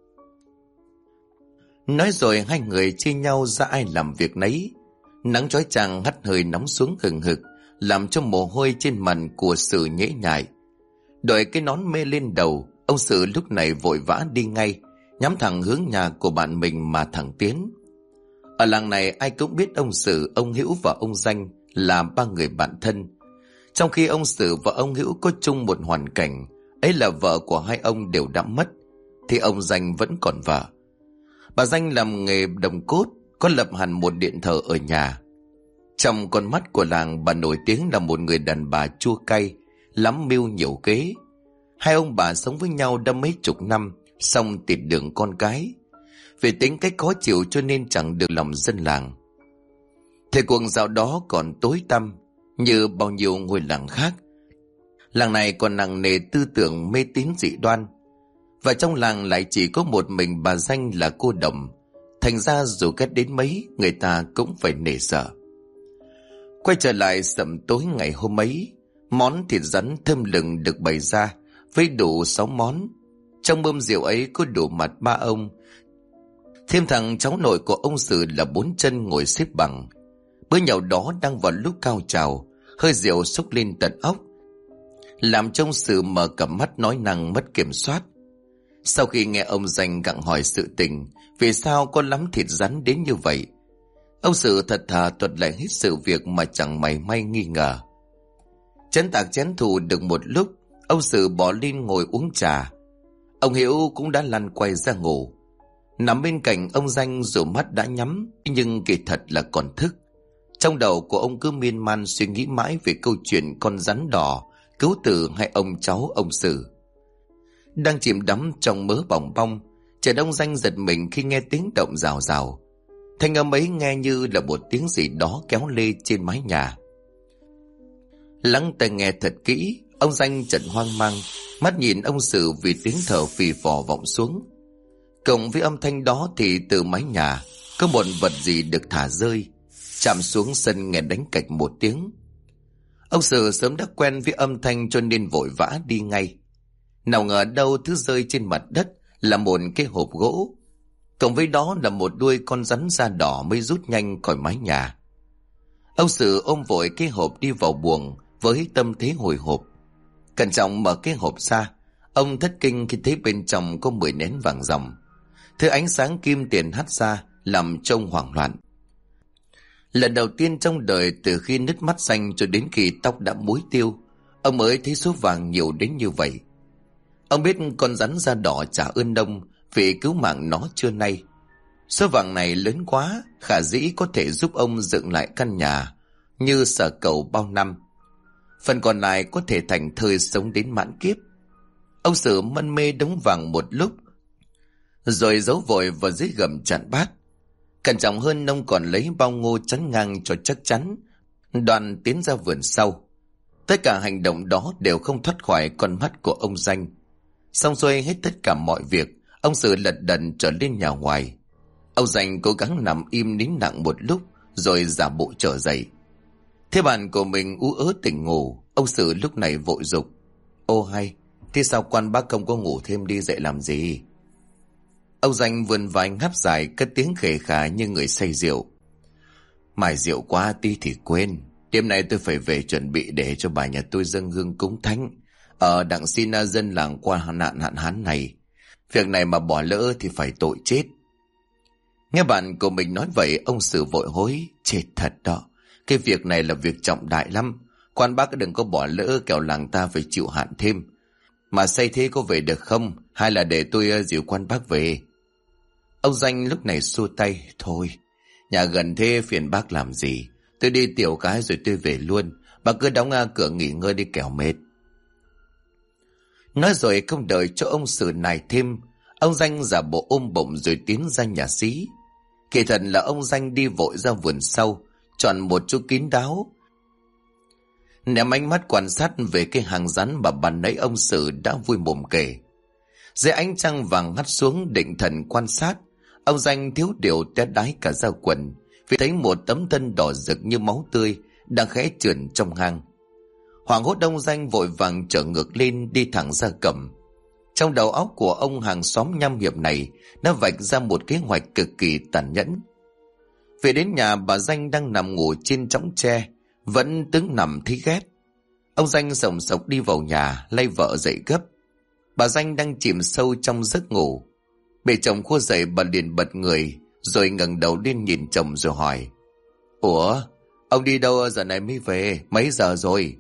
Nói rồi hai người chia nhau ra ai làm việc nấy. Nắng chói chang hắt hơi nóng xuống hừng hực, làm cho mồ hôi trên mặt của Sử nhễ nhại. Đội cái nón mê lên đầu, ông Sử lúc này vội vã đi ngay, nhắm thẳng hướng nhà của bạn mình mà thẳng tiến. Ở làng này ai cũng biết ông Sử, ông Hữu và ông Danh là 3 người bạn thân. Trong khi ông Sử và ông Hữu có chung một hoàn cảnh, ấy là vợ của hai ông đều đã mất, thì ông Danh vẫn còn vợ. Bà Danh làm nghề đồng cốt, có lập hẳn một điện thờ ở nhà. Trong con mắt của làng, bà nổi tiếng là một người đàn bà chua cay, lắm mưu nhiều kế. Hai ông bà sống với nhau đã mấy chục năm, song tịt đường con cái. Vì tính cách khó chịu cho nên chẳng được lòng dân làng. Thời cuộc dạo đó còn tối tăm, như bao nhiêu ngôi làng khác. Làng này còn nặng nề tư tưởng mê tín dị đoan. Và trong làng lại chỉ có một mình bà Danh là cô đồng. Thành ra dù ghét đến mấy, người ta cũng phải nể sợ. Quay trở lại sẩm tối ngày hôm ấy, món thịt rắn thơm lừng được bày ra với đủ 6 món. Trong mâm rượu ấy có đủ mặt 3 ông, thêm thằng cháu nội của ông Sử là 4 chân ngồi xếp bằng. Bữa nhậu đó đang vào lúc cao trào, hơi rượu xúc lên tận óc, làm trong Sử mở cặp mắt nói năng mất kiểm soát. Sau khi nghe ông Danh gặng hỏi sự tình, vì sao có lắm thịt rắn đến như vậy, ông Sự thật thà thuật lại hết sự việc mà chẳng mảy may nghi ngờ. Chén tạc chén thù được một lúc, ông Sự bỏ lên ngồi uống trà. Ông Hiễu cũng đã lăn quay ra ngủ. Nằm bên cạnh ông Danh dù mắt đã nhắm, nhưng kỳ thật là còn thức. Trong đầu của ông cứ miên man suy nghĩ mãi về câu chuyện con rắn đỏ cứu tử hay ông cháu ông Sự. Đang chìm đắm trong mớ bòng bong, chợt ông Danh giật mình khi nghe tiếng động rào rào. Thanh âm ấy nghe như là một tiếng gì đó kéo lê trên mái nhà. Lắng tai nghe thật kỹ, ông Danh chợt hoang mang, mắt nhìn ông Sự vì tiếng thở phì phò vọng xuống. Cộng với âm thanh đó thì từ mái nhà có một vật gì được thả rơi, chạm xuống sân nghe đánh cạch một tiếng. Ông Sự sớm đã quen với âm thanh cho nên vội vã đi ngay. Nào ngờ đâu thứ rơi trên mặt đất là một cái hộp gỗ, cộng với đó là một đuôi con rắn da đỏ mới rút nhanh khỏi mái nhà. Ông Sự ôm vội cái hộp đi vào buồng với tâm thế hồi hộp. Cẩn trọng mở cái hộp ra, ông thất kinh khi thấy bên trong có 10 nén vàng ròng. Thứ ánh sáng kim tiền hắt ra làm trông hoảng loạn. Lần đầu tiên trong đời từ khi nứt mắt xanh cho đến khi tóc đã muối tiêu, ông mới thấy số vàng nhiều đến như vậy. Ông biết con rắn da đỏ trả ơn ông vì cứu mạng nó trưa nay. Số vàng này lớn quá, khả dĩ có thể giúp ông dựng lại căn nhà như sở cầu bao năm. Phần còn lại có thể thành thơi sống đến mãn kiếp. Ông Sự mân mê đống vàng một lúc, rồi giấu vội vào dưới gầm chạn bát. Cẩn trọng hơn, ông còn lấy bao ngô chắn ngang cho chắc chắn, đoạn tiến ra vườn sau. Tất cả hành động đó đều không thoát khỏi con mắt của ông Danh. Xong xuôi hết tất cả mọi việc, ông Sự lật đật trở lên nhà ngoài. Ông Danh cố gắng nằm im nín lặng một lúc, rồi giả bộ trở dậy. Thế bạn của mình ú ớ tỉnh ngủ, ông Sự lúc này vội dục: "Ô hay, thế sao quan bác không có ngủ thêm đi, dậy làm gì?" Ông Danh vươn vai ngáp dài, cất tiếng khề khà như người say rượu: "Mải rượu quá tí thì quên. Đêm nay tôi phải về chuẩn bị để cho bà nhà tôi dâng hương cúng thánh, đặng xin dân làng qua nạn hạn hán này. Việc này mà bỏ lỡ thì phải tội chết." Nghe bạn của mình nói vậy, ông Sự vội hối: "Chết thật đó, cái việc này là việc trọng đại lắm. Quan bác đừng có bỏ lỡ, kẻo làng ta phải chịu hạn thêm. Mà say thế có về được không, hay là để tôi dìu quan bác về?" Ông Danh lúc này xua tay: "Thôi, nhà gần thế phiền bác làm gì. Tôi đi tiểu cái rồi tôi về luôn. Bác cứ đóng cửa nghỉ ngơi đi kẻo mệt." Nói rồi không đợi cho ông Sự nài thêm, ông Danh giả bộ ôm bụng rồi tiến ra nhà xí. Kỳ thật là ông Danh đi vội ra vườn sau, chọn một chỗ kín đáo, ném ánh mắt quan sát về cái hàng rắn mà ban nãy ông Sự đã vui mồm kể. Dưới ánh trăng vàng hắt xuống, định thần quan sát, ông Danh thiếu điều té đái cả da quần vì thấy một tấm thân đỏ rực như máu tươi đang khẽ trườn trong hang. Hoảng hốt, ông Danh vội vàng trở ngược lên đi thẳng ra cổng. Trong đầu óc của ông, hàng xóm nham hiểm này đã vạch ra một kế hoạch cực kỳ tàn nhẫn. Về đến nhà, bà Danh đang nằm ngủ trên chõng tre, vẫn đứng nằm thấy ghét. Ông Danh sồng sộc đi vào nhà, lay vợ dậy gấp. Bà Danh đang chìm sâu trong giấc ngủ. Bị chồng khua dậy, bà liền bật người, rồi ngẩng đầu lên nhìn chồng rồi hỏi: "Ủa, ông đi đâu giờ này mới về, mấy giờ rồi?"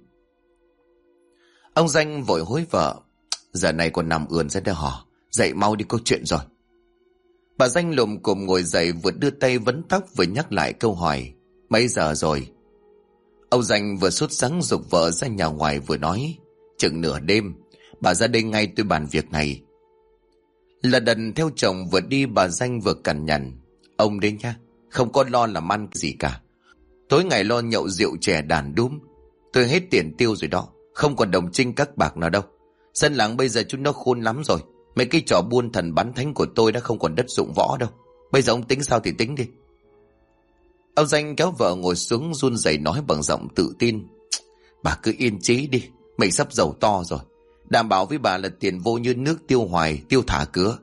Ông Danh vội hối vợ: "Giờ này còn nằm ườn ra đây hả? Dậy mau đi, có chuyện rồi." Bà Danh lồm cồm ngồi dậy, vừa đưa tay vấn tóc vừa nhắc lại câu hỏi: "Mấy giờ rồi?" Ông Danh vừa sốt sắng giục vợ ra nhà ngoài vừa nói: "Chừng nửa đêm, bà ra đây ngay, tôi bàn việc này." Là đần theo chồng vừa đi, bà Danh vừa cằn nhằn: "Ông đến nha, không có lo làm ăn gì cả. Tối ngày lo nhậu rượu chè đàn đúm. Tôi hết tiền tiêu rồi đó, không còn đồng trinh các bạc nào đâu. Dân làng bây giờ chúng nó khôn lắm rồi. Mấy cái trò buôn thần bán thánh của tôi đã không còn đất dụng võ đâu. Bây giờ ông tính sao thì tính đi." Ông Danh kéo vợ ngồi xuống, run rẩy nói bằng giọng tự tin: "Bà cứ yên trí đi, mình sắp giàu to rồi. Đảm bảo với bà là tiền vô như nước, tiêu hoài, tiêu thả cứa."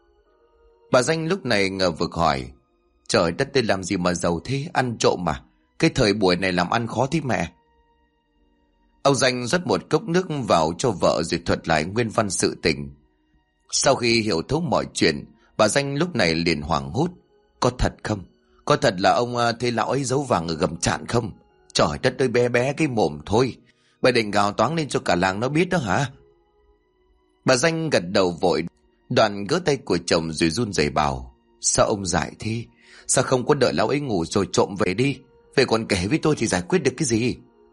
Bà Danh lúc này ngờ vực hỏi: "Trời đất, tôi làm gì mà giàu thế, ăn trộm mà? Cái thời buổi này làm ăn khó thế mẹ." Ông Danh rót một cốc nước vào cho vợ rồi thuật lại nguyên văn sự tình. Sau khi hiểu thấu mọi chuyện, bà Danh lúc này liền hoảng hốt. Có thật không? Có thật là ông thấy lão ấy giấu vàng ở gầm trạn không? Trời đất ơi, bé bé cái mồm thôi. Bà định gào toáng lên cho cả làng nó biết đó hả? Bà Danh gật đầu vội, đoạn gỡ tay của chồng rồi run rẩy bảo. Sao ông dại thế? Sao không có đợi lão ấy ngủ rồi trộm về đi? Về còn kể với tôi thì giải quyết được cái gì?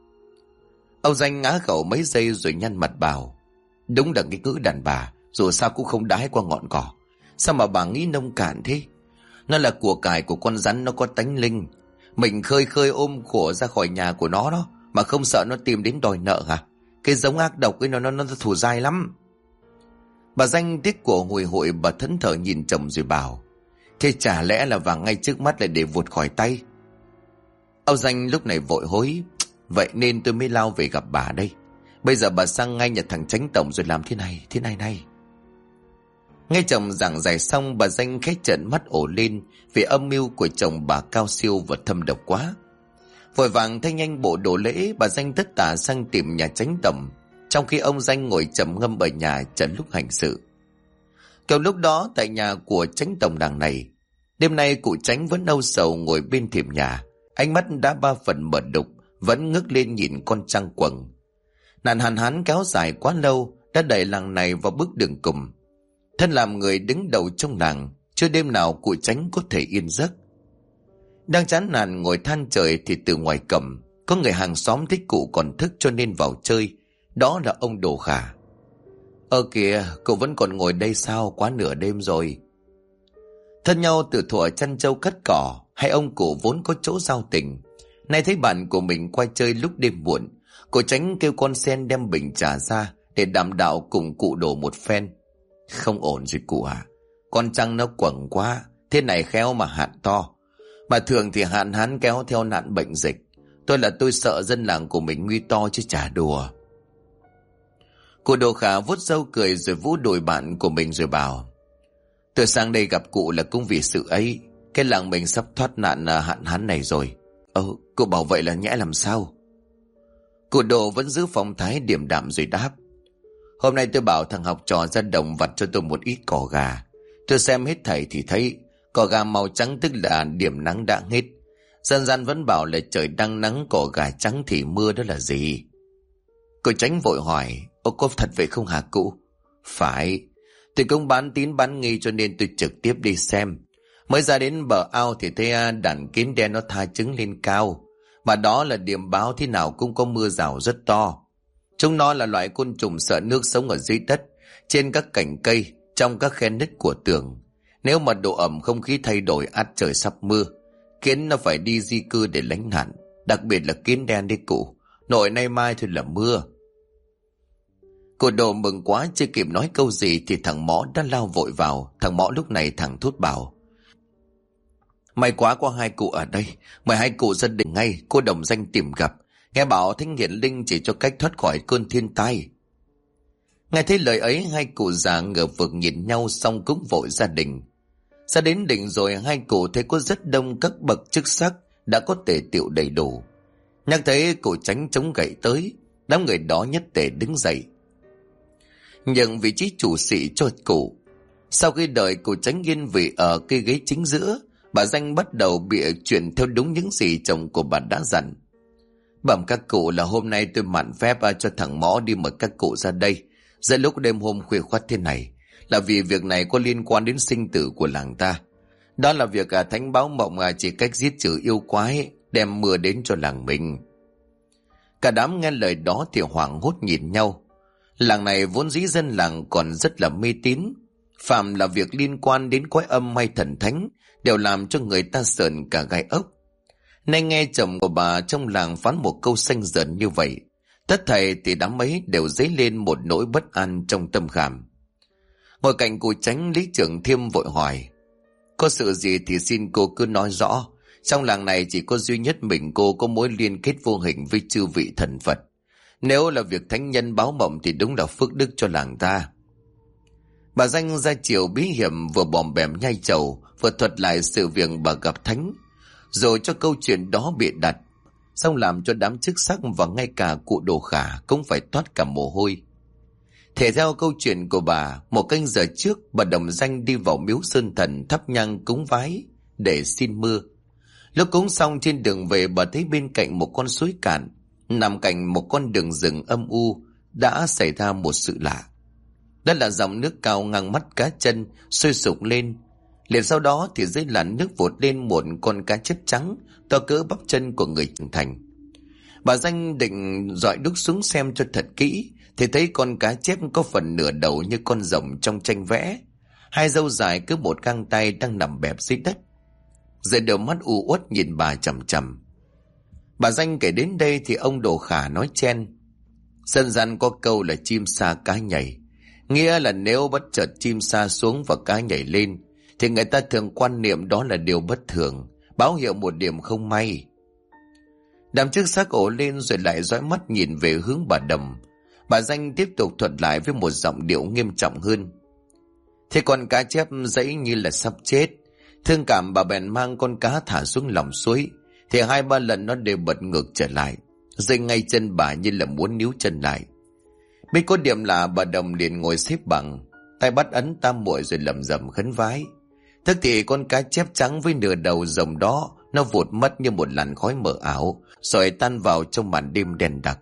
Ông Danh ngã gẩu mấy giây rồi nhăn mặt bảo. Đúng là cái ngữ đàn bà, dù sao cũng không đái qua ngọn cỏ. Sao mà bà nghĩ nông cạn thế? Nó là của cải của con rắn, nó có tánh linh. Mình khơi khơi ôm cổ ra khỏi nhà của nó đó, mà không sợ nó tìm đến đòi nợ hả? Cái giống ác độc ấy nó thù dai lắm. Bà Danh tiếc của hồi hội, bà thẫn thờ nhìn chồng rồi bảo. Thế chả lẽ là vàng ngay trước mắt lại để vụt khỏi tay? Ông Danh lúc này vội hối. Vậy nên tôi mới lao về gặp bà đây. Bây giờ bà sang ngay nhà thằng Chánh Tổng rồi làm thế này. Nghe chồng giảng giải xong, bà Danh khẽ trợn mắt ổ lên vì âm mưu của chồng bà cao siêu và thâm độc quá. Vội vàng thay nhanh bộ đồ lễ, bà Danh tất tả sang tìm nhà Chánh Tổng, trong khi ông Danh ngồi trầm ngâm ở nhà chờ lúc hành sự. Kiểu lúc đó tại nhà của Chánh Tổng đằng này, đêm nay cụ Chánh vẫn âu sầu ngồi bên thềm nhà, ánh mắt đã ba phần mở đục, vẫn ngước lên nhìn con trăng quầng. Nạn hạn hán kéo dài quá lâu đã đẩy làng này vào bước đường cùng. Thân làm người đứng đầu trong làng, chưa đêm nào cụ Chánh có thể yên giấc. Đang chán nản ngồi than trời thì từ ngoài cổng có người hàng xóm thích cụ còn thức cho nên vào chơi. Đó là ông Đồ Khả. Kìa, cậu vẫn còn ngồi đây sao? Quá nửa đêm rồi. Thân nhau từ thuở chăn trâu cất cỏ, hai ông cụ vốn có chỗ giao tình. Nay thấy bạn của mình qua chơi lúc đêm muộn, cụ Chánh kêu con sen đem bình trà ra để đảm đạo cùng cụ Đồ một phen. Không ổn rồi cụ à, con trăng nó quẩn quá, thế này khéo mà hạn to. Mà thường thì hạn hán kéo theo nạn bệnh dịch. Tôi sợ dân làng của mình nguy to chứ chả đùa. Cụ Đồ Khả vuốt râu cười rồi vỗ đùi bạn của mình rồi bảo. Tôi sang đây gặp cụ là cũng vì sự ấy. Cái làng mình sắp thoát nạn hạn hán này rồi. Cụ bảo vậy là nhẽ làm sao? Cụ Đồ vẫn giữ phong thái điềm đạm rồi đáp. Hôm nay tôi bảo thằng học trò ra đồng vặt cho tôi một ít cỏ gà. Tôi xem hết thảy thì thấy cỏ gà màu trắng tức là điểm nắng đã hết. Dân gian vẫn bảo là trời đang nắng cỏ gà trắng thì mưa, đó là gì? Cô Chánh vội hỏi. Có thật vậy không hả cụ? Phải. Tôi cũng bán tín bán nghi cho nên tôi trực tiếp đi xem. Mới ra đến bờ ao thì thấy đàn kiến đen nó tha trứng lên cao. Mà đó là điểm báo thế nào cũng có mưa rào rất to. Chúng nó là loại côn trùng sợ nước sống ở dưới đất, trên các cành cây, trong các khe nứt của tường. Nếu mà độ ẩm không khí thay đổi ắt trời sắp mưa, kiến nó phải đi di cư để lánh nạn. Đặc biệt là kiến đen đi cụ. Nội nay mai thôi là mưa. Cô Đồ mừng quá, chưa kịp nói câu gì thì thằng Mõ đã lao vội vào. Thằng Mõ lúc này thẳng thốt bảo. May quá có hai cụ ở đây, mời hai cụ gia đình ngay. Cô Đồng Danh tìm gặp, nghe bảo Thanh Hiển Linh chỉ cho cách thoát khỏi cơn thiên tai. Nghe thấy lời ấy, hai cụ già ngờ vực nhìn nhau xong cũng vội gia đình. Ra đến đỉnh rồi, hai cụ thấy có rất đông các bậc chức sắc đã có tề tiệu đầy đủ. Nhắc thấy cụ Chánh chống gậy tới, đám người đó nhất tề đứng dậy nhận vị trí chủ sĩ cho cụ. Sau khi đợi cụ Chánh yên vị ở cây ghế chính giữa, bà Danh bắt đầu bịa chuyện theo đúng những gì chồng của bà đã dặn. Bẩm các cụ là hôm nay tôi mạn phép cho thằng Mõ đi mời các cụ ra đây giữa lúc đêm hôm khuya khoắt thế này, là vì việc này có liên quan đến sinh tử của làng ta. Đó là việc thánh báo mộng chỉ cách giết trừ yêu quái, đem mưa đến cho làng mình. Cả đám nghe lời đó thì hoảng hốt nhìn nhau. Làng này vốn dĩ dân làng còn rất là mê tín, phạm là việc liên quan đến quái âm hay thần thánh đều làm cho người ta sợn cả gai ốc. Nay nghe chồng của bà trong làng phán một câu xanh dần như vậy, tất thảy thì đám ấy đều dấy lên một nỗi bất an trong tâm khảm. Ngồi cạnh cụ Chánh, Lý Trưởng Thiêm vội hỏi. Có sự gì thì xin cô cứ nói rõ. Trong làng này chỉ có duy nhất mình cô có mối liên kết vô hình với chư vị thần Phật. Nếu là việc thánh nhân báo mộng thì đúng là phước đức cho làng ta. Bà Danh ra chiều bí hiểm vừa bòm bèm nhai trầu, vừa thuật lại sự việc bà gặp thánh, rồi cho câu chuyện đó bị đặt, xong làm cho đám chức sắc và ngay cả cụ Đồ Khả cũng phải toát cả mồ hôi. Thể theo câu chuyện của bà, 1 canh giờ trước bà Đồng Danh đi vào miếu Sơn Thần thắp nhang cúng vái để xin mưa. Lúc cúng xong trên đường về, bà thấy bên cạnh một con suối cạn, nằm cạnh một con đường rừng âm u, đã xảy ra một sự lạ. Đó là dòng nước cao ngang mắt cá chân sôi sục lên. Liền sau đó thì dưới làn nước vụt lên một con cá chép trắng to cỡ bắp chân của người trưởng thành. Bà Danh định dọi đúc xuống xem cho thật kỹ, thì thấy con cá chép có phần nửa đầu như con rồng trong tranh vẽ, 2 râu dài cứ 1 gang tay đang nằm bẹp dưới đất. Rồi đôi mắt u uất nhìn bà chằm chằm. Bà Danh kể đến đây thì ông Đồ Khả nói chen: dân gian có câu là chim sa cá nhảy, nghĩa là nếu bất chợt chim sa xuống và cá nhảy lên thì người ta thường quan niệm đó là điều bất thường, báo hiệu một điểm không may. Đám chức xác ổ lên rồi lại dõi mắt nhìn về hướng bà Đầm. Bà Danh tiếp tục thuật lại với một giọng điệu nghiêm trọng hơn: thế con cá chép dãy như là sắp chết. Thương cảm bà bèn mang con cá thả xuống lòng suối, thì 2-3 lần nó đều bật ngược trở lại, rơi ngay chân bà như là muốn níu chân lại. Biết có điểm là bà Đồng liền ngồi xếp bằng, tay bắt ấn tam muội rồi lẩm rẩm khấn vái. Tức thì con cá chép trắng với nửa đầu rồng đó nó vụt mất như một làn khói mờ ảo, rồi tan vào trong màn đêm đen đặc.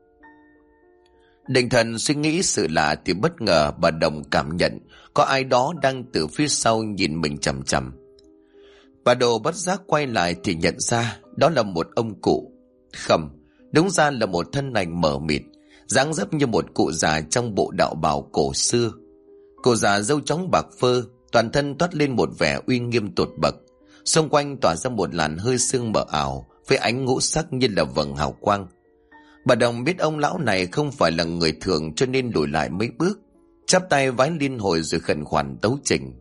Định thần suy nghĩ sự lạ thì bất ngờ bà Đồng cảm nhận có ai đó đang từ phía sau nhìn mình chằm chằm. Bà Đồ bất giác quay lại thì nhận ra đó là một ông cụ. Không, đúng ra là một thân ảnh mờ mịt, dáng dấp như một cụ già trong bộ đạo bào cổ xưa. Cụ già râu chóng bạc phơ, toàn thân toát lên một vẻ uy nghiêm tột bậc, xung quanh tỏa ra một làn hơi sương mờ ảo với ánh ngũ sắc như là vầng hào quang. Bà Đồng biết ông lão này không phải là người thường, cho nên lùi lại mấy bước, chắp tay vái liên hồi rồi khẩn khoản tấu trình: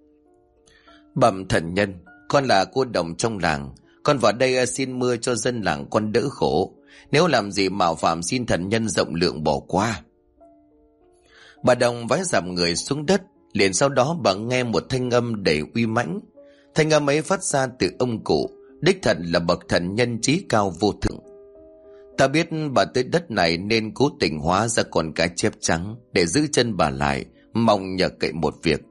bẩm thần nhân, con là cô Đồng trong làng, con vào đây xin mưa cho dân làng con đỡ khổ, nếu làm gì mạo phạm xin thần nhân rộng lượng bỏ qua. Bà Đồng vái dằm người xuống đất, liền sau đó bà nghe một thanh âm đầy uy mãnh. Thanh âm ấy phát ra từ ông cụ, đích thật là bậc thần nhân trí cao vô thượng. Ta biết bà tới đất này nên cố tình hóa ra con cá chép trắng để giữ chân bà lại, mong nhờ cậy một việc.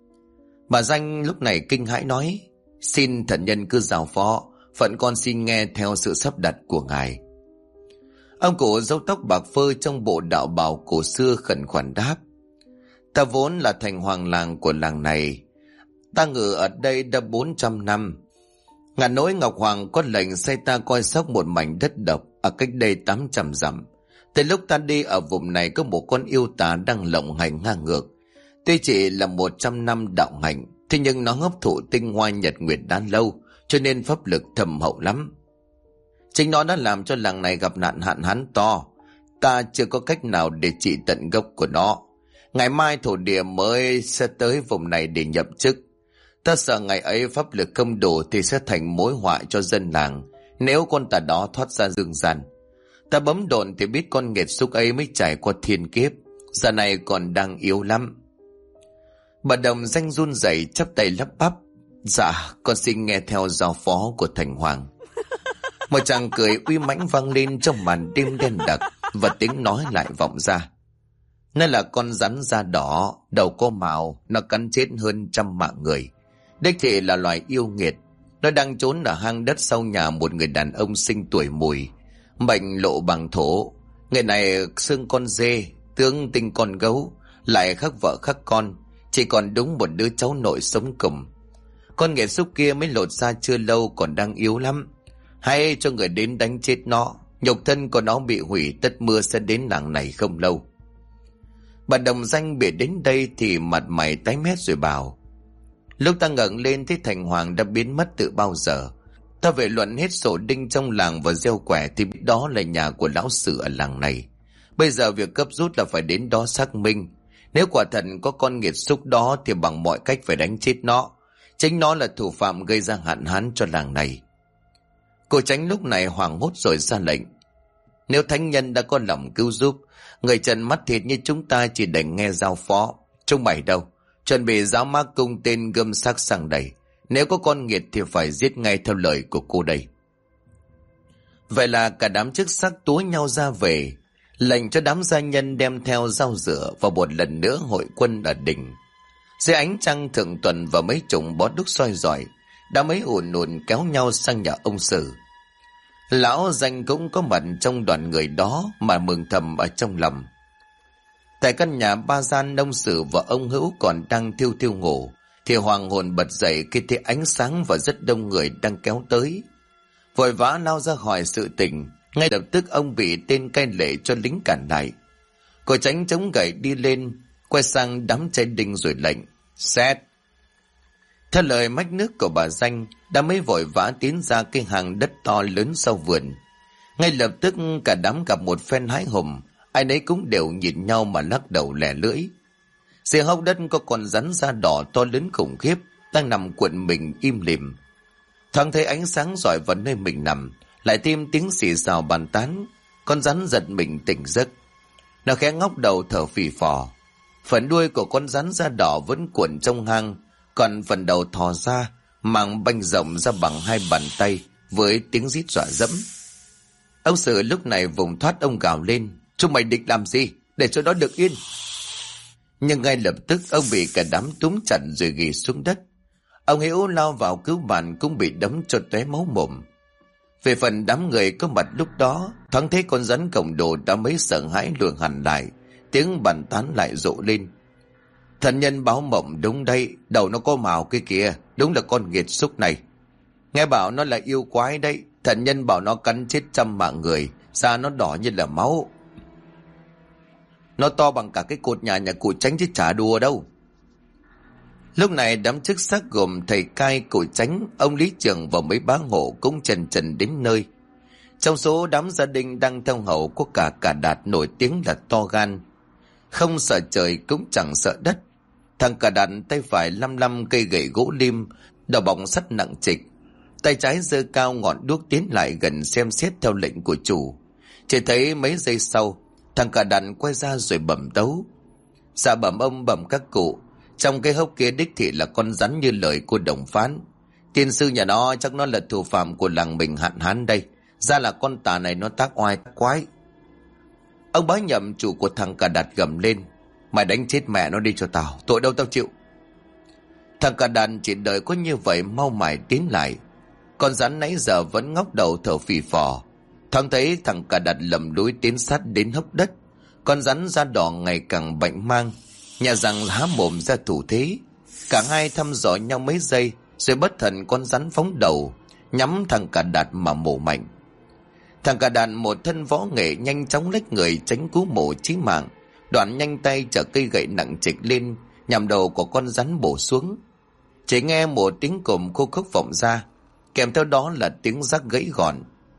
Bà Danh lúc này kinh hãi nói: xin thần nhân cứ giao phó, phận con xin nghe theo sự sắp đặt của ngài. Ông cụ râu tóc bạc phơ trong bộ đạo bào cổ xưa khẩn khoản đáp: ta vốn là thành hoàng làng của làng này, ta ngự ở đây đã 400 năm. Ngàn nỗi Ngọc Hoàng có lệnh sai ta coi sóc một mảnh đất độc ở cách đây 800 dặm. Từ lúc ta đi ở vùng này có một con yêu tà đang lộng hành ngang ngược. Tuy chỉ là 100 năm đạo hành, thế nhưng nó hấp thụ tinh hoa nhật nguyệt đã lâu, cho nên pháp lực thâm hậu lắm. Chính nó đã làm cho làng này gặp nạn hạn hán to. Ta chưa có cách nào để trị tận gốc của nó. Ngày mai thổ địa mới sẽ tới vùng này để nhậm chức. Ta sợ ngày ấy pháp lực không đủ thì sẽ thành mối họa cho dân làng, nếu con tà đó thoát ra dương gian. Ta bấm độn thì biết con nghiệt xúc ấy mới trải qua thiên kiếp, giờ này còn đang yếu lắm. Bà Đồng Danh run rẩy chắp tay lắp bắp: dạ, con xin nghe theo giao phó của thành hoàng. Một chàng cười uy mãnh vang lên trong màn đêm đen đặc, và tiếng nói lại vọng ra: nó là con rắn da đỏ, đầu có mào, nó cắn chết hơn 100 mạng người. Đích thị là loài yêu nghiệt. Nó đang trốn ở hang đất sau nhà một người đàn ông sinh tuổi mùi, mệnh lộ bằng thổ. Người này xương con dê, tướng tinh con gấu, lại khắc vợ khắc con, chỉ còn đúng một đứa cháu nội sống cùng. Con nghề xúc kia mới lột ra chưa lâu, còn đang yếu lắm. Hay cho người đến đánh chết nó, nhục thân của nó bị hủy, tất mưa sẽ đến làng này không lâu. Bà Đồng Danh biết đến đây thì mặt mày tái mét rồi bảo: lúc ta ngẩng lên thấy thành hoàng đã biến mất từ bao giờ. Ta về luận hết sổ đinh trong làng và gieo quẻ thì đó là nhà của lão sử ở làng này. Bây giờ việc cấp rút là phải đến đó xác minh. Nếu quả thật có con nghiệt xúc đó thì bằng mọi cách phải đánh chết nó. Chính nó là thủ phạm gây ra hạn hán cho làng này. Cô Tránh lúc này hoảng hốt rồi ra lệnh: nếu thánh nhân đã có lòng cứu giúp, người trần mắt thịt như chúng ta chỉ đành nghe giao phó. Chúng mày đâu? Chuẩn bị giáo mác cung tên gươm sắc sang đây. Nếu có con nghiệt thì phải giết ngay theo lời của cô đây. Vậy là cả đám chức sắc túa nhau ra về. lệnh cho đám gia nhân đem theo dao rửa và một lần nữa hội quân ở đỉnh. Dưới ánh trăng thượng tuần và mấy chục bó đuốc soi rọi, đã mấy ùn ùn kéo nhau sang nhà ông Sử. Lão Danh cũng có mặt trong đoàn người đó mà mừng thầm ở trong lòng. Tại căn nhà ba gian, ông Sử và ông Hữu còn đang thiêu thiêu ngủ, thì hoàng hồn bật dậy khi thấy ánh sáng và rất đông người đang kéo tới. Vội vã lao ra hỏi sự tình, ngay lập tức ông bị tên cai lệ cho lính cản lại. Cô Tránh chống gậy đi lên, quay sang đám cháy đinh rồi lệnh xét. Theo lời mách nước của bà Danh, đã mấy vội vã tiến ra cái hàng đất to lớn sau vườn. Ngay lập tức cả đám gặp một phen hái hùng, ai nấy cũng đều nhìn nhau mà lắc đầu lẻ lưỡi. Dưới hốc đất có con rắn da đỏ to lớn khủng khiếp đang nằm cuộn mình im lìm. Thoáng thấy ánh sáng rọi vào nơi mình nằm, lại thêm tiếng xì xào bàn tán, con rắn giật mình tỉnh giấc. Nó khẽ ngóc đầu thở phì phò. Phần đuôi của con rắn da đỏ vẫn cuộn trong hang, còn phần đầu thò ra, màng banh rộng ra bằng hai bàn tay với tiếng rít dọa dẫm. Ông Sử lúc này vùng thoát, ông gào lên: "Chúng mày định làm gì? Để cho nó được yên!" Nhưng ngay lập tức ông bị cả đám túm chặt rồi ghì xuống đất. Ông Hiếu lao vào cứu bạn cũng bị đấm cho tóe máu mồm. Về phần đám người có mặt lúc đó, thoáng thấy con rắn khổng lồ đã mấy sợ hãi lùi hẳn lại, tiếng bàn tán lại rộ lên: "Thần nhân báo mộng đúng đây, đầu nó có màu kia kìa, đúng là con nghiệt xúc này. Nghe bảo nó là yêu quái đấy, thần nhân bảo nó cắn chết trăm mạng người, da nó đỏ như là máu. Nó to bằng cả cái cột nhà cụ Tránh chứ chả đùa đâu." Lúc này đám chức sắc gồm thầy cai, cụ Tránh, ông lý trưởng và mấy bá hộ cũng chần chần đến nơi. Trong số đám gia đình đang theo hầu có cả Đạt nổi tiếng là to gan, không sợ trời cũng chẳng sợ đất. Thằng Cả Đạt tay phải lăm lăm cây gậy gỗ lim, đầu bọng sắt nặng trịch, tay trái giơ cao ngọn đuốc tiến lại gần xem xét theo lệnh của chủ. Chỉ thấy mấy giây sau, thằng Cả Đạt quay ra rồi bẩm tấu: "Dạ bẩm ông, bẩm các cụ, trong cái hốc kia đích thị là con rắn như lời của đồng phán. Tiên sư nhà nó chắc nó là thủ phạm của làng mình Hạn Hán đây. Ra là con tà này nó tác oai tác quái." Ông Bá Nhậm, chủ của thằng Cả Đạt, gầm lên: "Mày đánh chết mẹ nó đi cho tao, tội đâu tao chịu." Thằng Cả Đạt chỉ đợi có như vậy mau mải tiến lại. Con rắn nãy giờ vẫn ngóc đầu thở phì phò. Thoáng thấy thằng Cả Đạt lầm lũi tiến sát đến hốc đất. Con rắn da đỏ ngày càng bệnh mang, nhà rằng há mồm ra thủ thế. Cả hai thăm dò nhau mấy giây, rồi bất thần con rắn phóng đầu nhắm thằng Cả Đạt mà mổ mạnh. Thằng Cả Đạt một thân võ nghệ nhanh chóng lách người tránh cú mổ chí mạng, đoạn nhanh tay chở cây gậy nặng trịch lên nhằm đầu của con rắn bổ xuống. Chỉ nghe một tiếng cồm khô khốc vọng ra, kèm theo đó là tiếng rắc gãy gọn.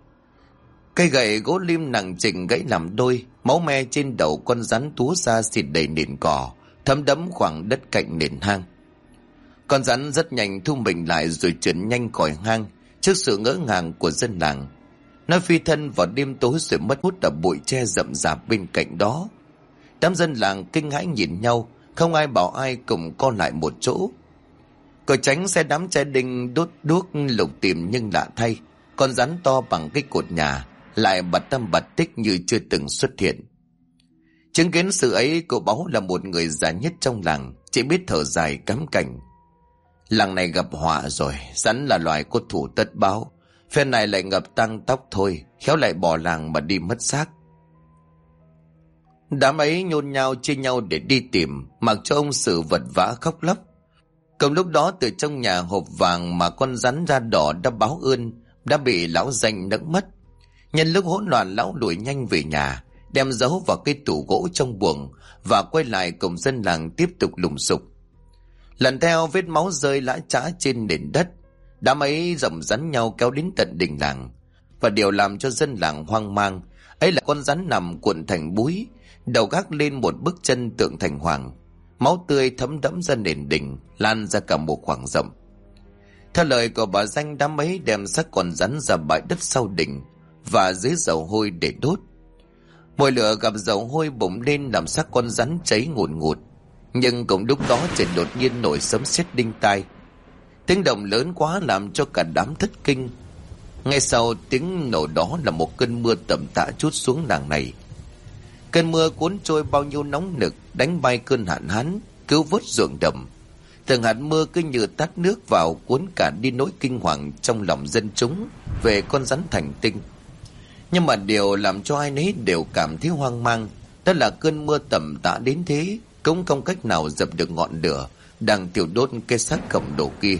Cây gậy gỗ lim nặng trịch gãy làm đôi, máu me trên đầu con rắn túa ra xịt đầy nền cỏ, thấm đẫm khoảng đất cạnh nền hang. Con rắn rất nhanh thu mình lại rồi trườn nhanh khỏi hang trước sự ngỡ ngàng của dân làng. Nó phi thân vào đêm tối rồi mất hút ở bụi tre rậm rạp bên cạnh đó. Đám dân làng kinh hãi nhìn nhau, không ai bảo ai cùng co lại một chỗ. Cậu Tránh xe đám trái đinh đốt đuốc lục tìm, nhưng lạ thay, con rắn to bằng cái cột nhà lại bật tâm bật tích như chưa từng xuất hiện. Chứng kiến sự ấy, cô Báu là một người già nhất trong làng, chỉ biết thở dài cắm cảnh: "Làng này gặp họa rồi, rắn là loài có thủ tất báo. Phen này lại ngập tăng tóc thôi, khéo lại bỏ làng mà đi mất xác." Đám ấy nhôn nhao chia nhau để đi tìm, mặc cho ông Sử vật vã khóc lóc. Cùng lúc đó, từ trong nhà hộp vàng mà con rắn da đỏ đã báo ơn đã bị lão Danh nẫng mất. Nhân lúc hỗn loạn, lão đuổi nhanh về nhà, đem giấu vào cái tủ gỗ trong buồng và quay lại cùng dân làng tiếp tục lùng sục. Lần theo vết máu rơi lã chã trên nền đất, đám ấy rậm rắn nhau kéo đến tận đình làng. Và điều làm cho dân làng hoang mang ấy là con rắn nằm cuộn thành búi, đầu gác lên một bức chân tượng thành hoàng, máu tươi thấm đẫm ra nền đình, lan ra cả một khoảng rộng. Theo lời của bà Danh, đám ấy đem xác con rắn ra bãi đất sau đình và dưới dầu hôi để đốt. Mồi lửa gặp dầu hôi bùng lên làm xác con rắn cháy ngùn ngụt. Nhưng cùng lúc đó trời đột nhiên nổi sấm sét đinh tai. Tiếng động lớn quá làm cho cả đám thất kinh. Ngay sau tiếng nổ đó là một cơn mưa tầm tã trút xuống làng này. Cơn mưa cuốn trôi bao nhiêu nóng nực, đánh bay cơn hạn hán, cứu vớt ruộng đồng. Từng hạt mưa cứ như tát nước vào, cuốn cả đi nỗi kinh hoàng trong lòng dân chúng về con rắn thành tinh. Nhưng mà điều làm cho ai nấy đều cảm thấy hoang mang, đó là cơn mưa tầm tã đến thế cũng không cách nào dập được ngọn lửa đang thiêu đốt cái xác khổng lồ kia.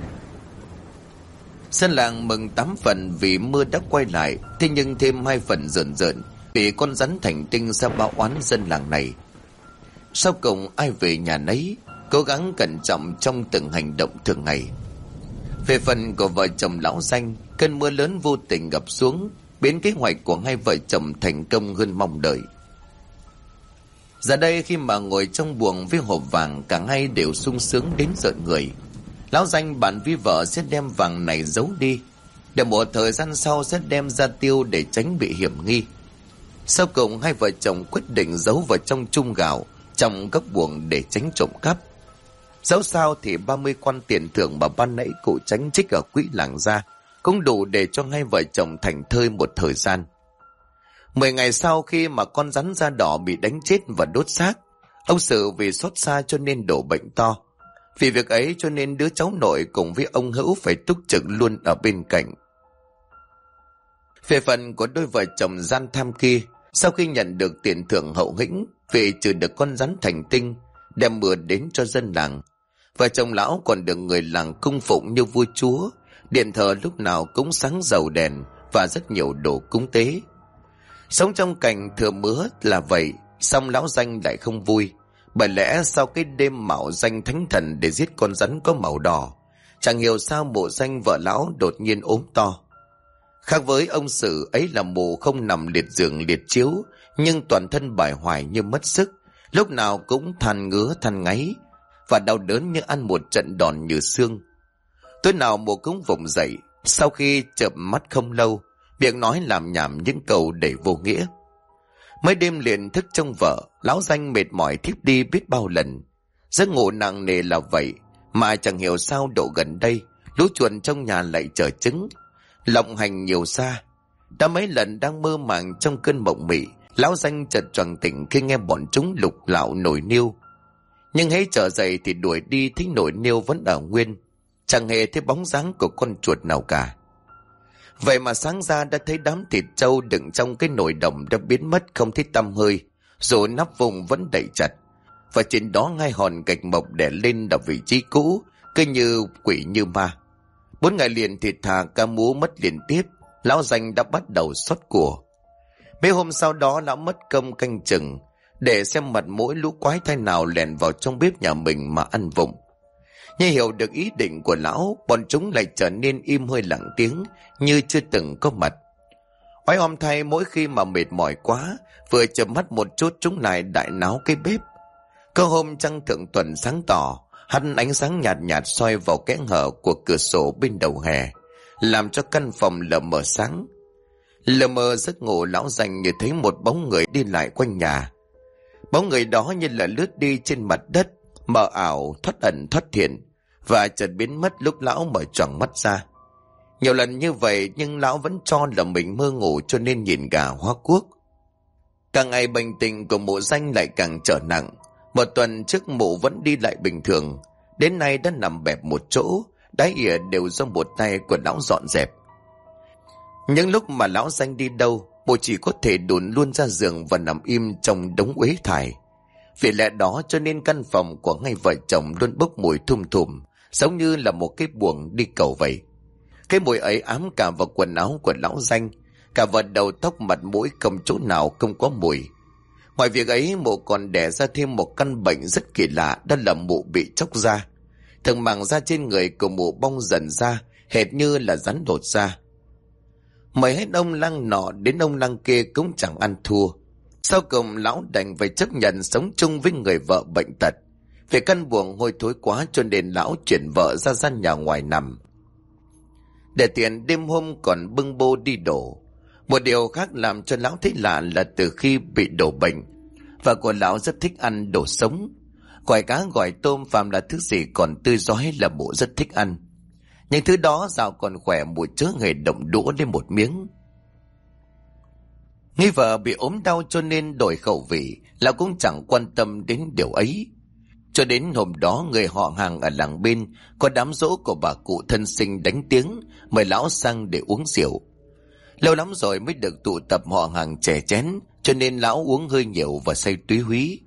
Dân làng mừng 8 phần vì mưa đã quay lại, thế nhưng thêm 2 phần rợn rợn vì con rắn thành tinh sẽ báo oán dân làng này. Sau cùng ai về nhà nấy, cố gắng cẩn trọng trong từng hành động thường ngày. Về phần của vợ chồng lão Danh, cơn mưa lớn vô tình ngập xuống, biến kế hoạch của hai vợ chồng thành công hơn mong đợi. Giờ đây khi mà ngồi trong buồng với hộp vàng, cả hai đều sung sướng đến rợn người. Lão Danh bàn với vợ sẽ đem vàng này giấu đi, để một thời gian sau sẽ đem ra tiêu để tránh bị hiểm nghi. Sau cùng hai vợ chồng quyết định giấu vào trong chum gạo trong các buồng để tránh trộm cắp. Dẫu sao thì 30 quan tiền thưởng mà ban nãy cụ Tránh trích ở quỹ làng ra cũng đủ để cho hai vợ chồng thảnh thơi một thời gian. 10 ngày sau, khi mà con rắn da đỏ bị đánh chết và đốt xác, ông Sự vì xót xa cho nên đổ bệnh to. Vì việc ấy cho nên đứa cháu nội cùng với ông Hữu phải túc trực luôn ở bên cạnh. Về phần của đôi vợ chồng gian tham kia, sau khi nhận được tiền thưởng hậu hĩnh vì trừ được con rắn thành tinh, đem mưa đến cho dân làng, vợ chồng lão còn được người làng cung phụng như vua chúa, điện thờ lúc nào cũng sáng dầu đèn và rất nhiều đồ cúng tế. Sống trong cảnh thừa mứa là vậy, song lão Danh lại không vui, bởi lẽ sau cái đêm mạo danh thánh thần để giết con rắn có màu đỏ, chẳng hiểu sao mộ Danh vợ lão đột nhiên ốm to. Khác với ông Sự, ấy là mộ không nằm liệt giường liệt chiếu, nhưng toàn thân bải hoài như mất sức, lúc nào cũng than ngứa than ngáy và đau đớn như ăn một trận đòn như xương. Tối nào mộ cũng vùng dậy, sau khi chợp mắt không lâu, miệng nói làm nhảm những câu đầy vô nghĩa. Mấy đêm liền thức trông vợ, lão Danh mệt mỏi thiếp đi biết bao lần. Giấc ngủ nặng nề là vậy, mà chẳng hiểu sao độ gần đây lũ chuồn trong nhà lại trở trứng, lộng hành nhiều xa. Đã mấy lần đang mơ màng trong cơn mộng mị, lão Danh chợt choàng tỉnh khi nghe bọn chúng lục lạo nồi niêu. Nhưng hễ trở dậy thì đuổi đi, thấy nồi niêu vẫn ở nguyên, chẳng hề thấy bóng dáng của con chuột nào cả. Vậy mà sáng ra đã thấy đám thịt trâu đựng trong cái nồi đồng đã biến mất không thấy tăm hơi, rồi nắp vùng vẫn đậy chặt, và trên đó 2 hòn gạch mộc đè lên ở vị trí cũ, cứ như quỷ như ma. 4 ngày liền thịt thà cá mú mất liên tiếp, lão Danh đã bắt đầu xót của. Mấy hôm sau đó lão mất công canh chừng để xem mặt mỗi lũ quái thai nào lèn vào trong bếp nhà mình mà ăn vụng. Nhưng hiểu được ý định của lão, bọn chúng lại trở nên im hơi lặng tiếng như chưa từng có mặt. Oái oăm thay, mỗi khi mà mệt mỏi quá, vừa chợp mắt một chút chúng lại đại náo cái bếp. Có hôm trăng thượng tuần sáng tỏ, hắt ánh sáng nhạt nhạt soi vào kẽ hở của cửa sổ bên đầu hè, làm cho căn phòng lờ mờ sáng. Lờ mờ giấc ngủ, lão Danh như thấy một bóng người đi lại quanh nhà. Bóng người đó như là lướt đi trên mặt đất, mờ ảo, thoát ẩn thoát hiện, và chợt biến mất lúc lão mở choàng mắt ra. Nhiều lần như vậy nhưng lão vẫn cho là mình mơ ngủ, cho nên nhìn gà hóa cuốc. Càng ngày bệnh tình của mụ Danh lại càng trở nặng. Một tuần trước mụ vẫn đi lại bình thường, đến nay đã nằm bẹp một chỗ, đáy ỉa đều do một tay của lão dọn dẹp. Những lúc mà lão Danh đi đâu, mụ chỉ có thể đùn luôn ra giường và nằm im trong đống uế thải. Vì lẽ đó cho nên căn phòng của hai vợ chồng luôn bốc mùi thum thùm, giống như là một cái buồng đi cầu vậy. Cái mùi ấy ám cả vào quần áo của lão Danh, cả vào đầu tóc mặt mũi không chỗ nào không có mùi. Ngoài việc ấy, mụ còn đẻ ra thêm một căn bệnh rất kỳ lạ, đó là mụ bị chóc da. Thường màng da trên người của mụ bong dần ra, hệt như là rắn đột da. Mời hết ông lang nọ đến ông lang kia cũng chẳng ăn thua. Sau cùng lão đành phải chấp nhận sống chung với người vợ bệnh tật. Vì căn buồng hôi thối quá cho nên lão chuyển vợ ra gian nhà ngoài nằm, để tiện đêm hôm còn bưng bô đi đổ. Một điều khác làm cho lão thấy lạ là từ khi bị đổ bệnh, vợ của lão rất thích ăn đồ sống. Gỏi cá gỏi tôm phàm là thứ gì còn tươi rói là mụ rất thích ăn. Những thứ đó dạo còn khỏe, mụ chớ hề động đũa lên một miếng. Nghi vợ bị ốm đau cho nên đổi khẩu vị, lão cũng chẳng quan tâm đến điều ấy. Cho đến hôm đó người họ hàng ở làng bên có đám giỗ của bà cụ thân sinh đánh tiếng mời lão sang để uống rượu. Lâu lắm rồi mới được tụ tập họ hàng chè chén, cho nên lão uống hơi nhiều và say túy húy.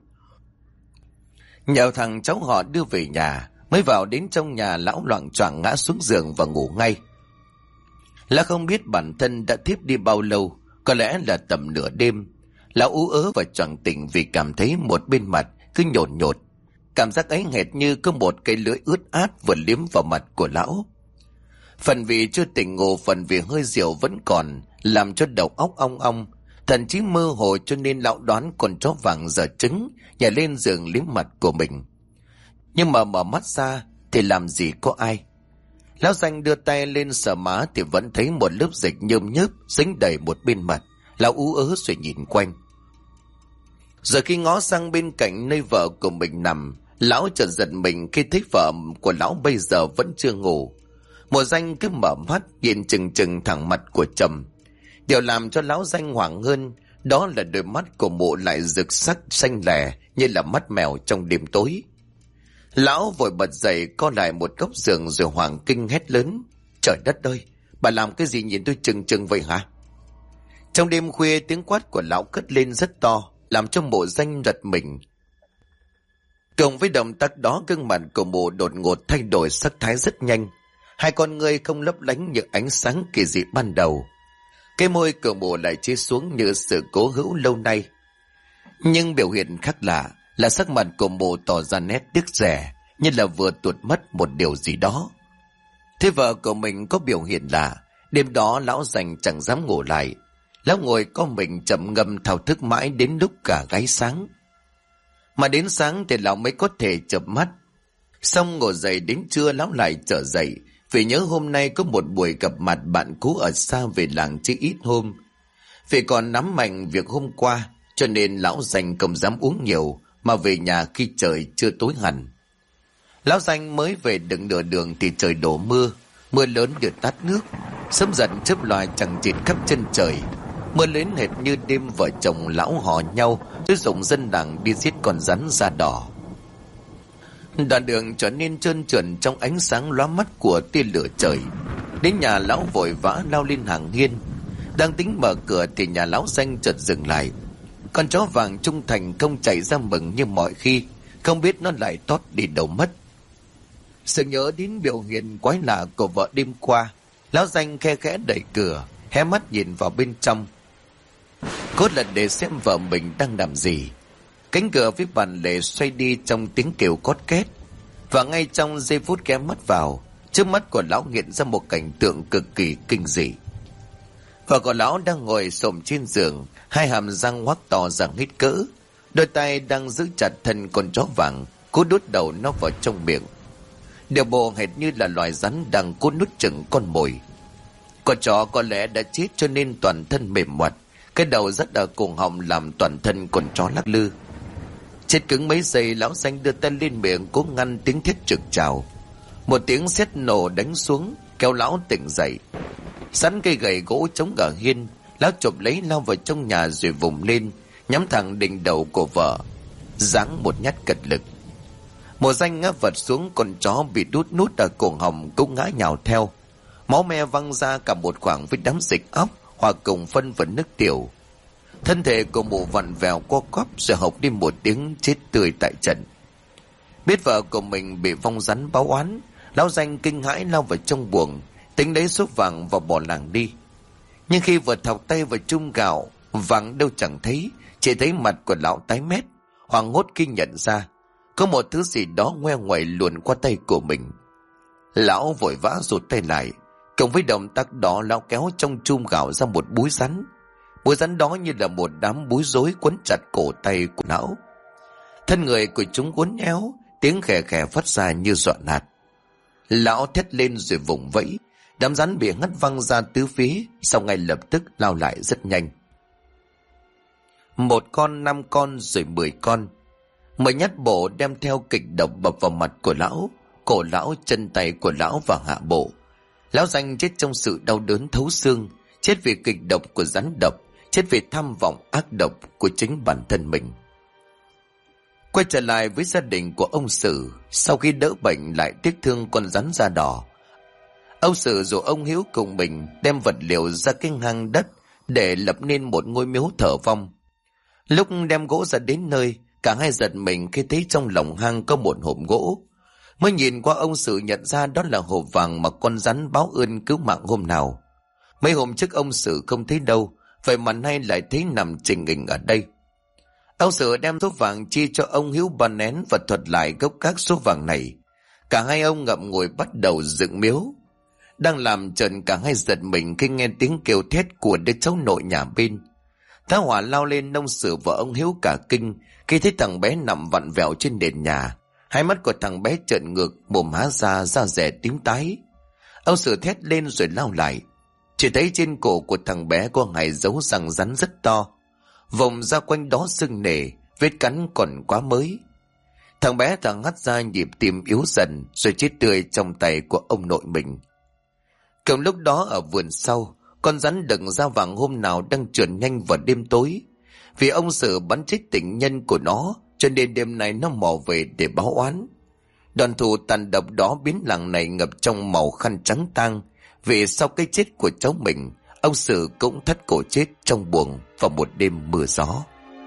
Nhờ thằng cháu họ đưa về nhà, mới vào đến trong nhà lão loạng choạng ngã xuống giường và ngủ ngay. Lão không biết bản thân đã thiếp đi bao lâu, có lẽ là tầm nửa đêm. Lão ú ớ và choàng tỉnh vì cảm thấy một bên mặt cứ nhột nhột. Cảm giác ấy hệt như có một cái lưỡi ướt át vừa liếm vào mặt của lão. Phần vì chưa tỉnh ngủ, phần vì hơi rượu vẫn còn, làm cho đầu óc ong ong, thậm chí mơ hồ, cho nên lão đoán con chó vàng giờ trứng nhảy lên giường liếm mặt của mình. Nhưng mà mở mắt ra thì làm gì có ai. Lão Danh đưa tay lên sờ má thì vẫn thấy một lớp dịch nhơm nhớp dính đầy một bên mặt. Lão ú ớ rồi nhìn quanh. Rồi khi ngó sang bên cạnh nơi vợ của mình nằm, lão chợt giật mình khi thấy vợ của lão bây giờ vẫn chưa ngủ. Mùa Danh cứ mở mắt nhìn chừng chừng thẳng mặt của chồng. Điều làm cho lão Danh hoảng hơn đó là đôi mắt của mụ lại rực sắc xanh lè như là mắt mèo trong đêm tối. Lão vội bật dậy co lại một góc giường rồi hoảng kinh hét lớn: Trời đất ơi, bà làm cái gì nhìn tôi chừng chừng vậy hả? Trong đêm khuya, tiếng quát của lão cất lên rất to, làm cho mụ Danh giật mình. Cùng với động tác đó, gương mặt của mụ đột ngột thay đổi sắc thái rất nhanh. Hai con ngươi không lấp lánh những ánh sáng kỳ dị ban đầu. Cái môi của mụ lại chia xuống như sự cố hữu lâu nay. Nhưng biểu hiện khác lạ là sắc mặt của mụ tỏ ra nét tiếc rẻ, như là vừa tuột mất một điều gì đó. Thế vợ của mình có biểu hiện lạ. Đêm đó lão Dành chẳng dám ngủ lại. Lão ngồi co mình chậm ngâm thao thức mãi đến lúc cả gáy sáng. Mà đến sáng thì lão mới có thể chợp mắt. Xong ngồi dậy đến trưa lão lại trở dậy, vì nhớ hôm nay có một buổi gặp mặt bạn cũ ở xa về làng chứ ít hôm. Vì còn nắm mạnh việc hôm qua, cho nên lão Dành không dám uống nhiều, mà về nhà khi trời chưa tối hẳn. Lão Dành mới về được nửa đường thì trời đổ mưa. Mưa lớn đưa tát nước, sấm giận chớp loài chẳng chịt khắp chân trời. Mưa lớn hệt như đêm vợ chồng lão hò nhau rồi dùng dân làng đi giết con rắn da đỏ. Đoạn đường trở nên trơn trượt trong ánh sáng lóa mắt của tia lửa trời. Đến nhà lão vội vã lao lên hàng hiên. Đang tính mở cửa thì nhà lão Danh chợt dừng lại. Con chó vàng trung thành không chạy ra mừng như mọi khi, không biết nó lại tót đi đâu mất. Sự nhớ đến biểu hiện quái lạ của vợ đêm qua, lão Danh khe khẽ đẩy cửa, hé mắt nhìn vào bên trong. Cốt là để xem vợ mình đang làm gì. Cánh cửa với bàn lề xoay đi trong tiếng kêu cót két. Và ngay trong giây phút ghé mắt vào, trước mắt của lão hiện ra một cảnh tượng cực kỳ kinh dị. Vợ của lão đang ngồi xổm trên giường, hai hàm răng ngoác to ra hít cỡ, đôi tay đang giữ chặt thân con chó vàng, cố đút đầu nó vào trong miệng. Điều bộ hệt như là loài rắn đang cố nuốt chửng con mồi. Con chó có lẽ đã chết cho nên toàn thân mềm ngoặt, cái đầu rất ở cuồng họng làm toàn thân con chó lắc lư. Chết cứng mấy giây, lão Danh đưa tay lên miệng cố ngăn tiếng thét trực trào. Một tiếng sét nổ đánh xuống, kéo lão tỉnh dậy. Sẵn cây gậy gỗ chống ở hiên, lão chộp lấy lao vào trong nhà rồi vùng lên, nhắm thẳng đỉnh đầu của vợ, giáng một nhát cật lực. Một Danh ngã vật xuống, con chó bị đút nút ở cổ họng cũng ngã nhào theo. Máu me văng ra cả một khoảng với đám dịch óc hòa cùng phân và nước tiểu. Thân thể của mụ vặn vẹo co quắp rồi hộc đi một tiếng chết tươi tại trận. Biết vợ của mình bị vong rắn báo oán, lão Danh kinh hãi lao vào trong buồng, tính lấy số vàng và bỏ làng đi. Nhưng khi vừa thọc tay vào chung gạo, vàng đâu chẳng thấy, chỉ thấy mặt của lão tái mét, hoảng hốt khi nhận ra có một thứ gì đó ngoe ngoẩy luồn qua tay của mình. Lão vội vã rụt tay lại, cùng với động tác đó lão kéo trong chum gạo ra một búi rắn. Búi rắn đó như là một đám búi rối quấn chặt cổ tay của lão. Thân người của chúng uốn éo, tiếng khè khè phát ra như dọa nạt. Lão thét lên rồi vùng vẫy, đám rắn bị ngắt văng ra tứ phía, sau ngay lập tức lao lại rất nhanh. 1 con, 5 con rồi 10 con. 10 nhát bổ đem theo kịch độc bập vào mặt của lão, cổ lão, chân tay của lão và hạ bộ. Lão Danh chết trong sự đau đớn thấu xương, chết vì kịch độc của rắn độc, chết vì tham vọng ác độc của chính bản thân mình. Quay trở lại với gia đình của ông Sử, sau khi đỡ bệnh lại tiếc thương con rắn da đỏ, ông Sử rủ ông Hiếu cùng mình đem vật liệu ra cái hang đất để lập nên một ngôi miếu thờ vong. Lúc đem gỗ ra đến nơi, cả hai giật mình khi thấy trong lòng hang có một hộp gỗ. Mới nhìn qua, ông Sử nhận ra đó là hộp vàng mà con rắn báo ơn cứu mạng hôm nào. Mấy hôm trước ông Sử không thấy đâu, vậy mà nay lại thấy nằm trình hình ở đây. Ông Sử đem số vàng chia cho ông Hiếu ba nén và thuật lại gốc gác số vàng này. Cả hai ông ngậm ngùi bắt đầu dựng miếu. Đang làm trần, cả hai giật mình khi nghe tiếng kêu thét của đứa cháu nội nhà bên. Tá Hỏa lao lên, ông Sử và ông Hiếu cả kinh khi thấy thằng bé nằm vặn vẹo trên nền nhà. Hai mắt của thằng bé trợn ngược, mồm há ra, da dẻ tím tái. Ông Sử thét lên rồi lao lại. Chỉ thấy trên cổ của thằng bé có hai dấu răng rắn rất to, vòng ra quanh đó sưng nề, vết cắn còn quá mới. Thằng bé thằng hắt ra, nhịp tim yếu dần rồi chết tươi trong tay của ông nội mình. Cùng lúc đó ở vườn sau, con rắn đực da vàng hôm nào đang trườn nhanh vào đêm tối. Vì ông Sử bắn chết tình nhân của nó, cho nên đêm nay nó mò về để báo oán. Đoàn thù tàn độc đó biến làng này ngập trong màu khăn trắng tang. Vì sau cái chết của cháu mình, ông Sử cũng thất cổ chết trong buồng vào một đêm mưa gió.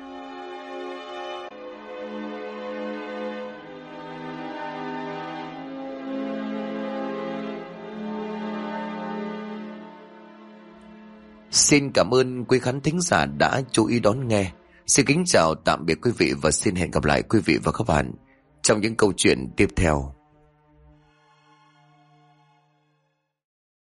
Xin cảm ơn quý khán thính giả đã chú ý đón nghe. Xin kính chào tạm biệt quý vị và xin hẹn gặp lại quý vị và các bạn trong những câu chuyện tiếp theo.